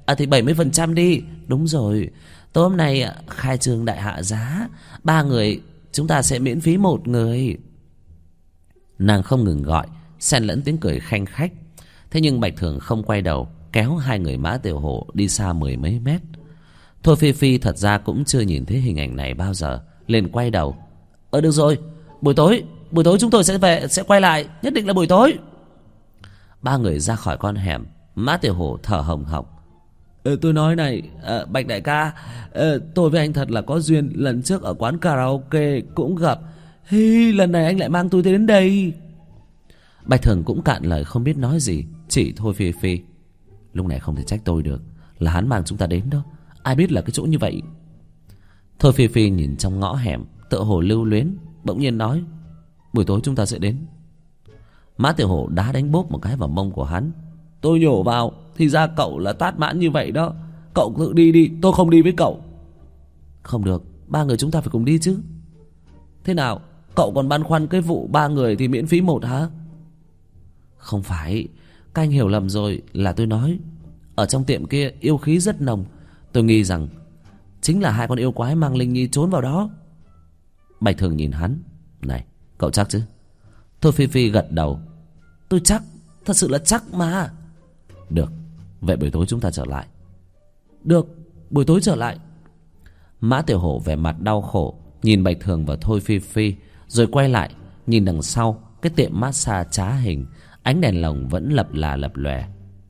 Thì 70% đi. Đúng rồi, tối hôm nay khai trương đại hạ giá, 3 người chúng ta sẽ miễn phí 1 người. Nàng không ngừng gọi, xen lẫn tiếng cười khanh khách. Thế nhưng Bạch Thường không quay đầu, kéo 2 người Mã Tiểu Hổ đi xa 10 mấy mét. Thôi Phi Phi thật ra cũng chưa nhìn thấy hình ảnh này bao giờ, liền quay đầu. Được rồi, buổi tối chúng tôi sẽ quay lại, nhất định là buổi tối. 3 người ra khỏi con hẻm. Mã Tiểu Hổ thở hồng hộc. Tôi nói này, Bạch đại ca, tôi với anh thật là có duyên, lần trước ở quán karaoke cũng gặp. Lần này anh lại mang tôi đến đây. Bạch Thường cũng cạn lời không biết nói gì, chỉ Thôi Phi Phi. Lúc này không thể trách tôi được, là hắn mang chúng ta đến đó, ai biết là cái chỗ như vậy. Thôi Phi Phi nhìn trong ngõ hẻm, tựa hồ lưu luyến, bỗng nhiên nói, buổi tối chúng ta sẽ đến. Mã Tiểu Hổ đá đánh bốp một cái vào mông của hắn. Tôi nhổ vào, thì ra cậu là tát mãn như vậy đó. Cậu tự đi đi, tôi không đi với cậu. Không được, 3 người chúng ta phải cùng đi chứ. Thế nào, cậu còn băn khoăn cái vụ 3 người thì miễn phí 1 hả? Không phải, các anh hiểu lầm rồi, là tôi nói ở trong tiệm kia yêu khí rất nồng. Tôi nghi rằng chính là 2 con yêu quái mang Linh Nhi trốn vào đó. Bạch Thường nhìn hắn. Này, cậu chắc chứ? Thôi Phi Phi gật đầu. Tôi chắc, thật sự là chắc mà. Được, vậy buổi tối chúng ta trở lại. Được, buổi tối trở lại. Mã Tiểu Hổ vẻ mặt đau khổ nhìn Bạch Thường và Thôi Phi Phi, rồi quay lại nhìn đằng sau cái tiệm massage trá hình. Ánh đèn lồng vẫn lập là lập lòe.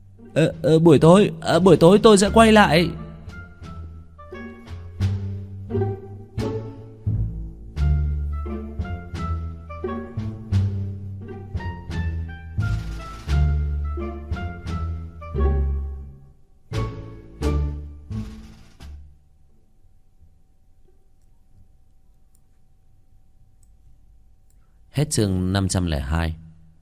Buổi tối tôi sẽ quay lại. Hết chương 502.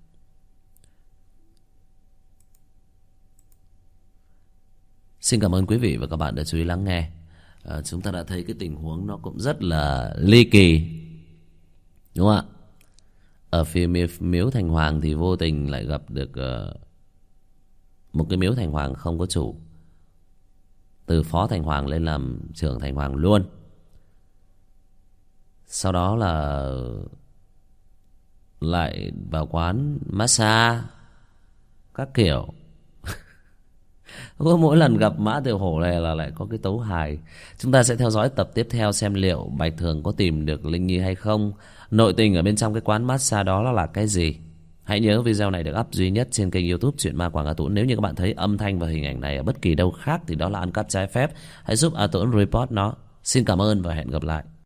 Xin cảm ơn quý vị và các bạn đã chú ý lắng nghe. Chúng ta đã thấy cái tình huống nó cũng rất là ly kỳ, đúng không ạ? Ở phía miếu Thành Hoàng thì vô tình lại gặp được một cái miếu Thành Hoàng không có chủ. Từ phó Thành Hoàng lên làm trưởng Thành Hoàng luôn. Sau đó là lại vào quán massage các kiểu. Mỗi lần gặp Mã Tiểu Hổ này là lại có cái tấu hài. Chúng ta sẽ theo dõi tập tiếp theo xem liệu Bạch Thường có tìm được Linh Nhi hay không, nội tình ở bên trong cái quán massage đó là cái gì. Hãy nhớ video này được up duy nhất trên kênh YouTube Chuyện Ma Quảng A Tũng. Nếu như các bạn thấy âm thanh và hình ảnh này ở bất kỳ đâu khác thì đó là ăn cắp trái phép. Hãy giúp A Tũng report nó. Xin cảm ơn và hẹn gặp lại.